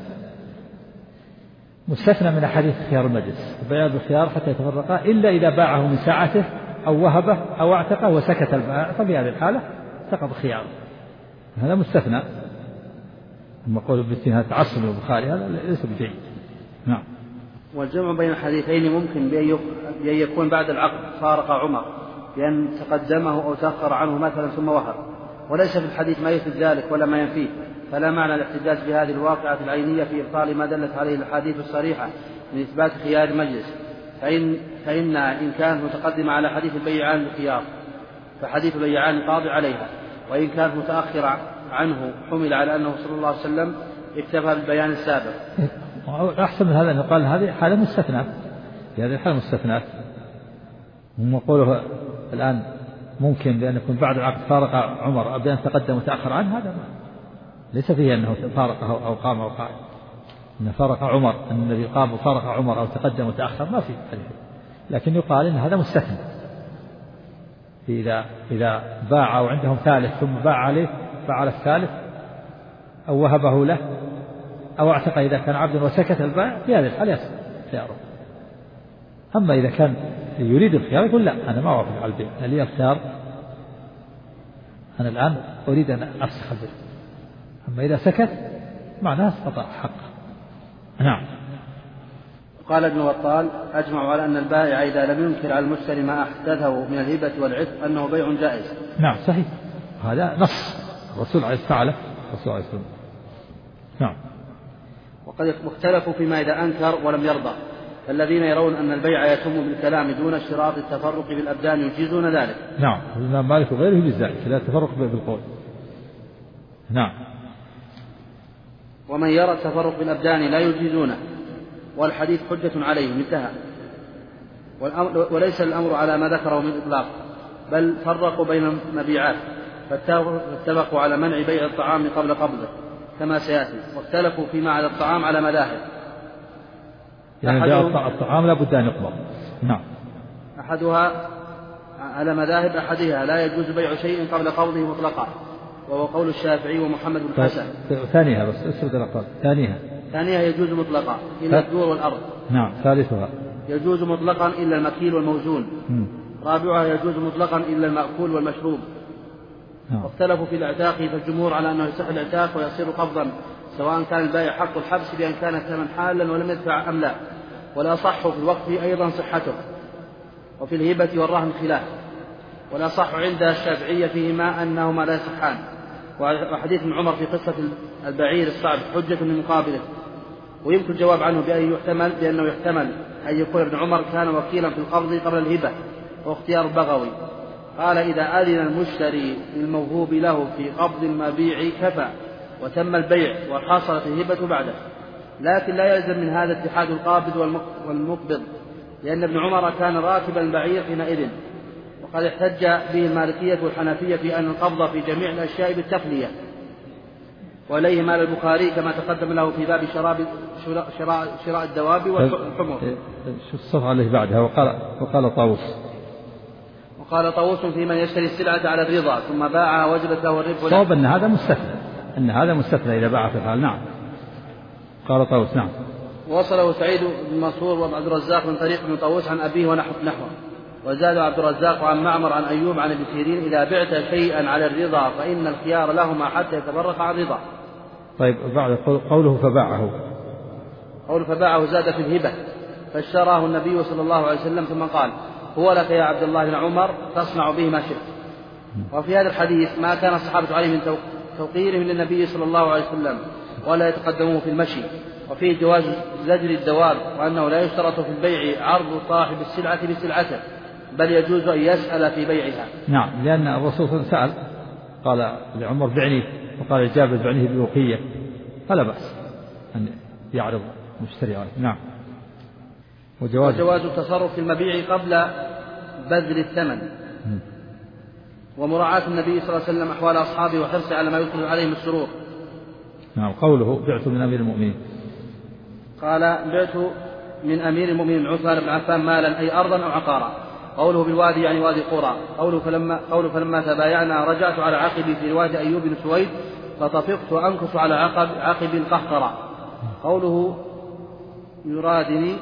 Speaker 1: مستثنى من أحاديث خيار المجلس، البيع بالخيار حتى يتفرقا إلا إذا باعه من ساعته أو وهبه أو اعتقه وسكت البائع، ففي هذه الحالة سقط خياره، هذا مستثنى. أما قول بالتين هذا تعصب البخاري هذا ليس بجيد. نعم.
Speaker 2: والجمع بين الحديثين ممكن بأن يكون بعد العقد فارق عمر بأن تقدمه أو تأخر عنه مثلا ثم وهب، وليس في الحديث ما يثبت ذلك ولا ما ينفيه، فلا معنى الاحتجاج بهذه الواقعة العينية في إبطال ما دلت عليه الأحاديث الصريحة من إثبات خيار المجلس، فإن كانت متقدمة على حديث البيعان بالخيار فحديث البيعان قاضي عليها، وإن كانت متأخرة عنه حمل على أنه صلى الله عليه وسلم اكتفى بالبيان السابق.
Speaker 1: أحسن من هذا أن يقال هذه حالة مستثناة، في هذه الحالة مستثناة. هم قوله الآن ممكن بأن يكون بعد العقد فارق عمر بأن تقدم وتأخر عنه، هذا ليس فيه أنه فارقه أو قام أو قائم، أن فارق عمر أن الذي قام وفارق عمر أو تقدم وتأخر ما فيه، لكن يقال إن هذا مستثنى إذا باع وعندهم ثالث ثم باع على الثالث أو وهبه له أو اعتق إذا كان عبدا وسكت البائع، في هذه الحالة يسقط خياره. أما إذا كان يريد الخيار يقول لا أنا ما أوافق على البيع، لي الخيار، أنا الآن أريد أن أفسخ البيع. أما إذا سكت معناه سقط حقه. نعم.
Speaker 2: قال ابن بطال: أجمع على أن البائع إذا لم ينكر على المشتري ما أحدثه من الهبة والعتق أنه بيع جائز.
Speaker 1: نعم صحيح، هذا نص الرسول عليه الصلاة والسلام. نعم.
Speaker 2: وقد اختلفوا فيما إذا أنكر ولم يرضى، الذين يرون أن البيع يتم بالكلام دون اشتراط التفرق بالأبدان يجيزون ذلك.
Speaker 1: نعم، الإمام مالك وغيره بالذات لا التفرق بالقول. نعم.
Speaker 2: ومن يرى التفرق بالأبدان لا يجيزونه، والحديث حجة عليهم انتهى. وليس الأمر على ما ذكره من إطلاق، بل فرقوا بين المبيعات فاتفقوا على منع بيع الطعام قبل قبضه كما سيأتي، واختلفوا فيما على الطعام على مذاهب،
Speaker 1: يعني الطعام لا بد أن يقبض. نعم.
Speaker 2: أحدها على مذاهب أحدها لا يجوز بيع شيء قبل قبضه مطلقا، وهو قول الشافعي ومحمد بن حسن.
Speaker 1: ثانيها بس اسرد الأقوال. ثانيها
Speaker 2: يجوز مطلقا إلا الدور والأرض.
Speaker 1: نعم. ثالثها
Speaker 2: يجوز مطلقا إلا المكيل والموزون. رابعها يجوز مطلقا إلا المأكول والمشروب. واختلفوا في الاعتاق، فالجمهور على أنه يصح الاعتاق ويصير قبضا سواء كان البائع حق الحبس بأن كان الثمن حالا ولم يدفع أم لا، والأصح في الوقف أيضا صحته، وفي الهبة والرهن خلاف، والأصح عند الشافعية فيهما أنهما لا يصحان. وحديث ابن عمر في قصة البعير الصعب حجة من مقابله، ويمكن الجواب عنه بأنه يحتمل أن يكون ابن عمر كان وكيلا في القبض قبل الهبة، واختيار البغوي قال: إذا أذن المشتري الموهوب له في قبض المبيع كفى وتم البيع وحصلت الهبة بعده، لكن لا يلزم من هذا اتحاد القابض والمقبض، لأن ابن عمر كان راكب البعير حينئذ. وقد احتج به المالكية والحنفية في أن القبض في جميع الأشياء بالتقلية، وإليه مال البخاري كما تقدم له في باب شراء الدواب والحمر.
Speaker 1: شو الصفحة اللي بعدها؟ وقال طاووس في من يشتري السلعة على الرضا ثم باعها وجبت له الربح. صواب أن هذا مستثنى إذا باع في الحال. نعم. قال طاووس. نعم.
Speaker 2: وصله سعيد بن منصور وعبد الرزاق من طريق ابن طاووس عن أبيه ونحوه، وزاد عبد الرزاق عن معمر عن أيوب عن ابن سيرين: إذا بعت شيئا على الرضا فإن الخيار لهما حتى يتفرق عن الرضا.
Speaker 1: طيب بعد قوله فباعه
Speaker 2: زاد في الهبة، فاشتراه النبي صلى الله عليه وسلم ثم قال: هو لك يا عبد الله بن عمر تصنع به ما شئت. وفي هذا الحديث ما كان الصحابة عليه من توقيرهم للنبي صلى الله عليه وسلم ولا يتقدموه في المشي، وفيه جواز زجر الدواب، وأنه لا يشترط في البيع عرض صاحب السلعة بسلعته، بل يجوز أن يسأل في بيعها.
Speaker 1: نعم، لأن الرسول سأل قال لعمر بعني، وقال جابر بعنيه بوقية، فلا بأس أن يعرض مشتري عليه. نعم.
Speaker 2: وجواز التصرف في المبيع قبل بذل الثمن، ومراعاة النبي صلى الله عليه وسلم أحوال أصحابه وحرصه على ما يدخل عليهم السرور.
Speaker 1: نعم. قوله بعت من أمير المؤمنين،
Speaker 2: قال: بعت من أمير المؤمنين عثمان بن عفان مالا أي أرضا أو عقارا. قوله بالوادي يعني وادي قرى. قوله فلما تبايعنا رجعت على عقبي في رواية أيوب بن سويد فطفقت أنكص على عقب القهقرة. قوله يرادني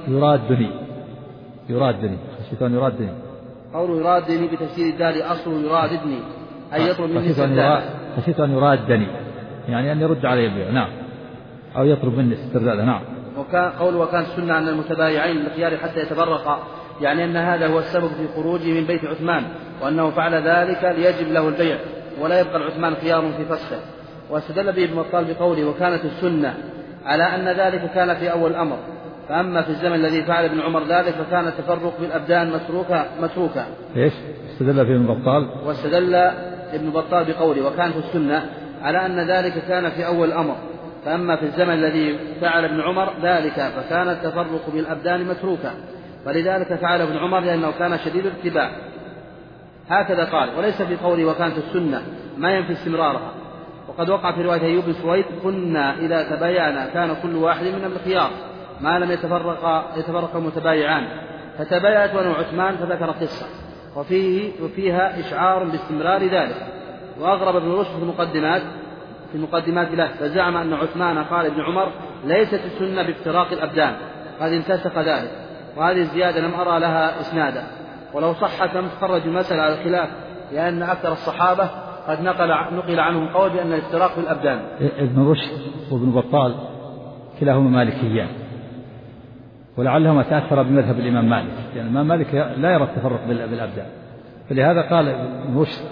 Speaker 1: خشيت أن يرادني.
Speaker 2: قوله يرادني بتفسير الدال أصله يرادني أي يطلب مني استرداده.
Speaker 1: خشيت أن يرادني يعني أن يرد علي البيع. نعم، أو يطلب مني استرداده. نعم.
Speaker 2: قوله وكان السنة أن المتبايعين الخيار حتى يتفرقا، يعني أن هذا هو السبب في خروجه من بيت عثمان، وأنه فعل ذلك ليجب له البيع ولا يبقى العثمان خيار في فسخه. واستدل به ابن بطال بقوله وكانت السنة على أن ذلك كان في أول الأمر، فأما في الزمن الذي فعل ابن عمر ذلك فكان التفرق بالأبدان متروكا.
Speaker 1: إيش استدل به ابن بطال؟
Speaker 2: واستدل ابن بطال بقوله وكانت السنة على أن ذلك كان في أول الأمر، فأما في الزمن الذي فعل ابن عمر ذلك فكان التفرق بالأبدان متروكا، فلذلك فعل ابن عمر لأنه كان شديد الاتباع. هكذا قال. وليس في قوله وكانت السنة ما ينفي استمرارها. وقد وقع في رواية أيوب بن سويد كنا إذا تبايعنا كان كل واحد من الخيار ما لم يتفرق المتبايعان، فتبايعت وأنا عثمان فذكر قصة وفيها إشعار باستمرار ذلك. وأغرب ابن رشد في المقدمات له فزعم أن عثمان قال ابن عمر ليست السنة بافتراق الأبدان، قد انتسخ ذلك، وهذه الزيادة لم أرى لها إسنادا، ولو صحت لم تخرج المسألة على الخلاف، لأن أكثر الصحابة قد نقل عنهم قول بأن الافتراق بالأبدان.
Speaker 1: ابن رشد وابن بطال كلاهما مالكيان، ولعلهما تأثر بمذهب الإمام مالك، لأن يعني الإمام مالك لا يرى التفرق بالأبدان، فلهذا قال ابن رشد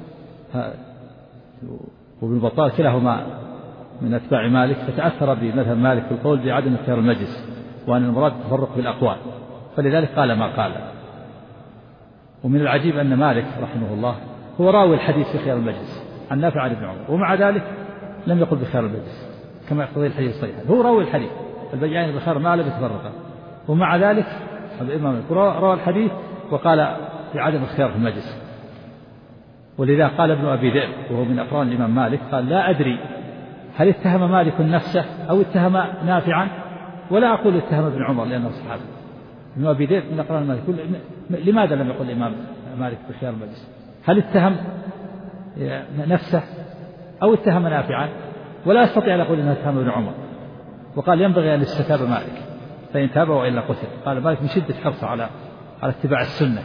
Speaker 1: وابن بطال كلاهما من أتباع مالك، فتأثر بمذهب مالك في القول بعدم اختيار المجلس، وأن المراد التفرق بالأقوال، فلذلك قال ما قال. ومن العجيب أن مالك رحمه الله هو راوي الحديث في خيار المجلس عن نافع عن ابن عمر، ومع ذلك لم يقل بخيار المجلس كما يقتضي الحديث الصحيح. هو راوي الحديث البيعين بخير ما لم يتفرقا، ومع ذلك الإمام روى الحديث وقال بعدم الخيار في المجلس. ولذا قال ابن أبي ذئب وهو من أقران الإمام مالك قال لا أدري هل اتهم مالك نفسه أو اتهم نافعا، ولا أقول اتهم ابن عمر لأنه صحابي. ابن أبي ذئب من أقران مالك لماذا لم يقل الإمام مالك بخيار المجلس؟ هل اتهم نفسه أو اتهم نافعا؟ ولا أستطيع أن أقول أنه اتهم ابن عمر. وقال ينبغي أن يستتاب مالك فإن تاب وإلا قتل. قال مالك من شدة حرصه على اتباع السنة.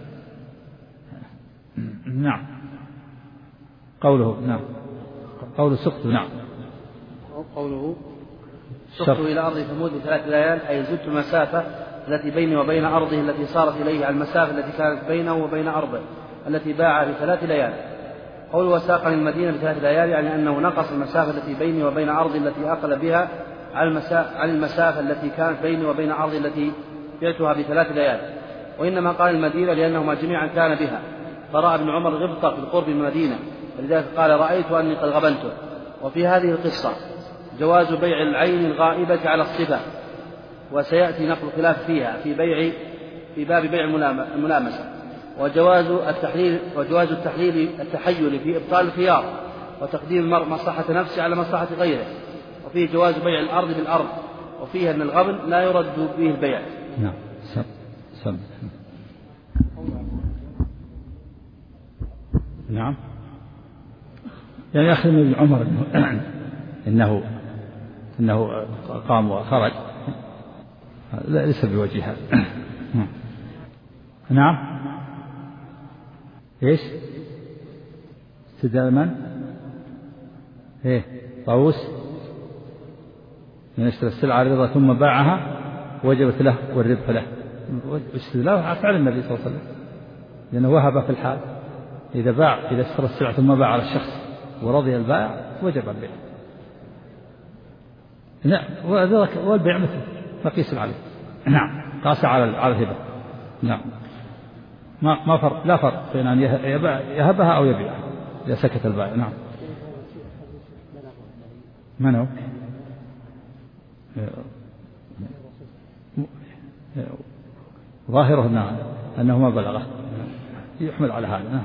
Speaker 1: نعم. قوله نعم قوله سقط. نعم
Speaker 2: قوله سقط إلى أرض ثمود ب3 ليال، أي زدت المسافة التي بيني وبين أرضه التي صارت إليه على المسافة التي كانت بينه وبين أرضه التي باع ب3 ليال. قوله وساقني المدينة ب3 ليال يعني أنه نقص المسافة التي بيني وبين أرضي التي أخذ بها على المسافة التي كانت بيني وبين أرضي التي بعتها ب3 ليال. وإنما قال المدينة لأنهما جميعا كان بها، فرأى ابن عمر غبطة في القرب من المدينة، فلذلك قال رأيت أني قد غبنته. وفي هذه القصة جواز بيع العين الغائبة على الصفة، وسيأتي نقل خلاف فيها في باب بيع الملامسة. وجواز التحيل في إبطال الخيار، وتقديم المرء مصلحة نفسه على مصلحة غيره. وفيه جواز بيع الأرض بالأرض، وفيه أن الغبن لا يرد به البيع.
Speaker 1: نعم. نعم. يعني أخذ من ابن عمر إنه قام وخرج، ليس بوجه هذا. نعم. إيش استدلال من؟ طاووس من اشترى السلعة رضا ثم باعها وجبت له والربح له. استدلال فعل النبي صلى الله عليه وسلم، لأنه وهب في الحال إذا اشترى السلعة ثم باع على الشخص ورضي البائع وجب البيع. نعم. والبيع مثل مقيس عليه. نعم. قاس على الهبة. نعم. ما فرق، لا فرق بين أن يهبها أو يبيعها إذا سكت البائع. نعم. من هو؟ ظاهره أنه ما بلغه، يحمل على هذا.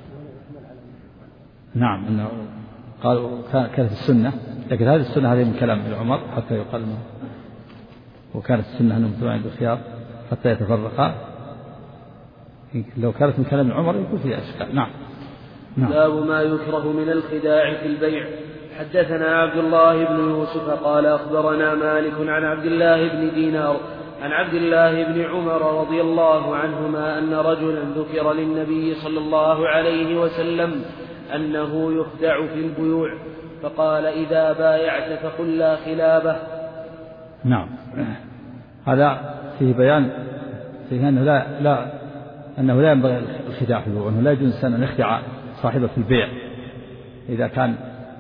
Speaker 1: نعم. أنه قال كانت السنة، لكن هذه السنة هذه من كلام ابن عمر حتى يقال وكانت السنة أنهم متباعين بالخيار حتى يتفرقا. لو كانت من كلام عمر يكون فيها إشكال. نعم.
Speaker 2: باب ما يكره من الخداع في البيع.
Speaker 4: حدثنا عبد الله بن يوسف قال أخبرنا مالك عن عبد الله بن دينار عن عبد الله بن عمر رضي الله عنهما أن رجلا ذكر للنبي صلى الله عليه وسلم أنه يخدع في البيوع فقال إذا بايعت فقل لا خلابه.
Speaker 1: نعم. هذا فيه بيان فيه أنه لا ينبغي الخداع في البيوع، أنه لا يجوز أن يخدع صاحبه في البيع إذا كان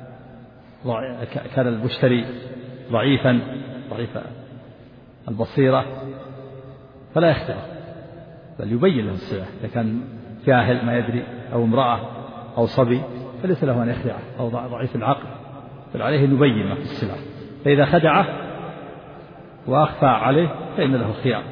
Speaker 1: المشتري ضعيف البصيرة فلا يخدع، بل يبين له السلعة. إذا كان جاهل ما يدري أو امرأة أو صبي فليس له أن يخدعه، أو ضعيف العقل بل عليه أن يبين ما في السلعة. فإذا خدعه وأخفى عليه فإن له خيار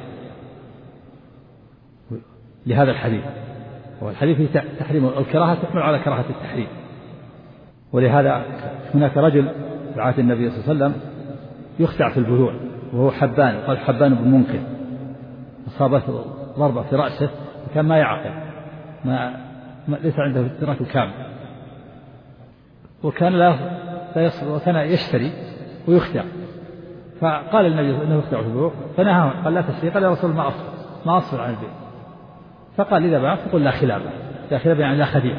Speaker 1: لهذا الحديث. والحديث في تحريم الكراهة تحمل على كراهة التحريم. ولهذا هناك رجل في عهد النبي صلى الله عليه وسلم يخدع في البيوع وهو حبان، قال حبان بن منقذ، أصابته ضربة في رأسه وكان ما يعقل، ليس عنده الإدراك الكامل، وكان لا يصبر وكان يشتري ويخدع. فقال النبي انه يخدع في البيوع فنهاه، قال لا تشتري، قال يا رسول ما اصبر عن البيع. فقال اذا باع فقل لا خلابه، لا خلابه يعني لا خديعه.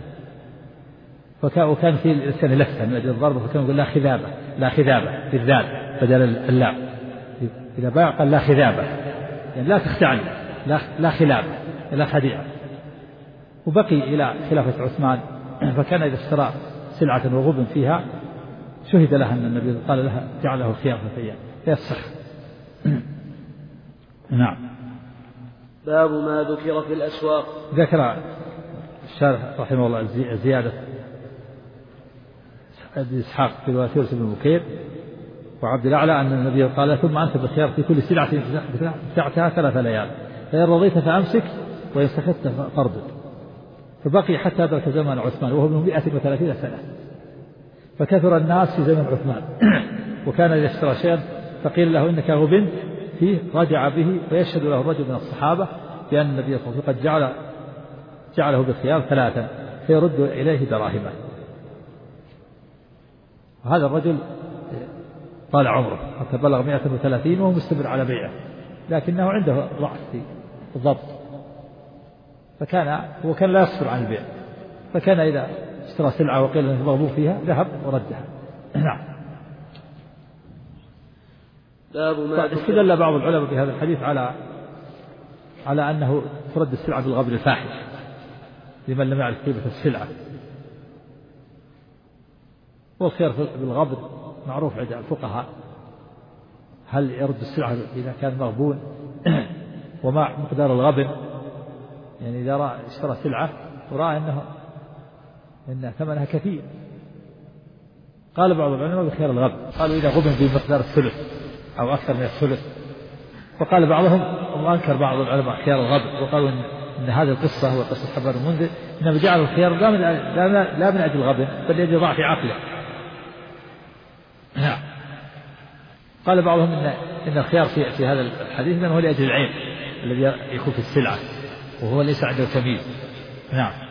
Speaker 1: وكان في الانسان لفه من اجل الضربه، فكان يقول لا خذابه بالذال بدل اللام. اذا باع قال لا خذابه يعني لا تخدعني، لا خلابه لا خديعه. وبقي الى خلافه عثمان، فكان اذا اشترى سلعه وغبن فيها شهد لها أن النبي قال لها جعله خيار فتيان فيفسخ. نعم.
Speaker 4: باب ما ذكر في الأسواق.
Speaker 1: ذكر الشارح رحمه الله زيادة أبي إسحاق في رواية يونس بن بكير وعبد الأعلى أن النبي قال ثم أنت بخيار في كل سلعة بتاعتها 3 ليال، فإن رضيت فأمسك وإن سكت فاردد. فبقي حتى أدرك زمن عثمان وهو من 130 سنة، فكثر الناس في زمن عثمان. وكان إذا اشترى شيئا فقيل له إنك غبنت فيه رجع به، ويشهد له الرجل من الصحابة بأن النبي صلى الله عليه وسلم قد جعله بالخيار 3 فيرد إليه دراهمه. وهذا الرجل طال عمره حتى بلغ 130 وهو مستمر على بيعه، لكنه عنده ضعف في الضبط، وكان لا يصبر عن البيع، فكان إذا اشترى سلعة وقيل أنه مغبون فيها ذهب وردها. نعم. استدل بعض العلماء بهذا الحديث على أنه ترد السلعة بالغبن الفاحش لمن لم يعرف قيمة السلعة. والخير بالغبن معروف عند الفقهاء، هل يرد السلعة إذا كان مغبون وما مقدار الغبن، يعني إذا اشترى سلعة ورأى إن ثمنها كثير، قال بعض العلماء بخيار الغبن، قالوا إذا غبن بمقدار الثلث أو أكثر من الثلث. وقال بعضهم وأنكر بعض العلماء خيار الغبن، وقالوا إن هذه القصة هو قصة حبان المنذر إنما جعلوا الخيار لا من أجل الغبن بل لأجل ضعف عقله. نعم. قال بعضهم إن الخيار في هذا الحديث إنما هو لأجل العين الذي يكون في السلعة وهو ليس عنده تمييز. نعم.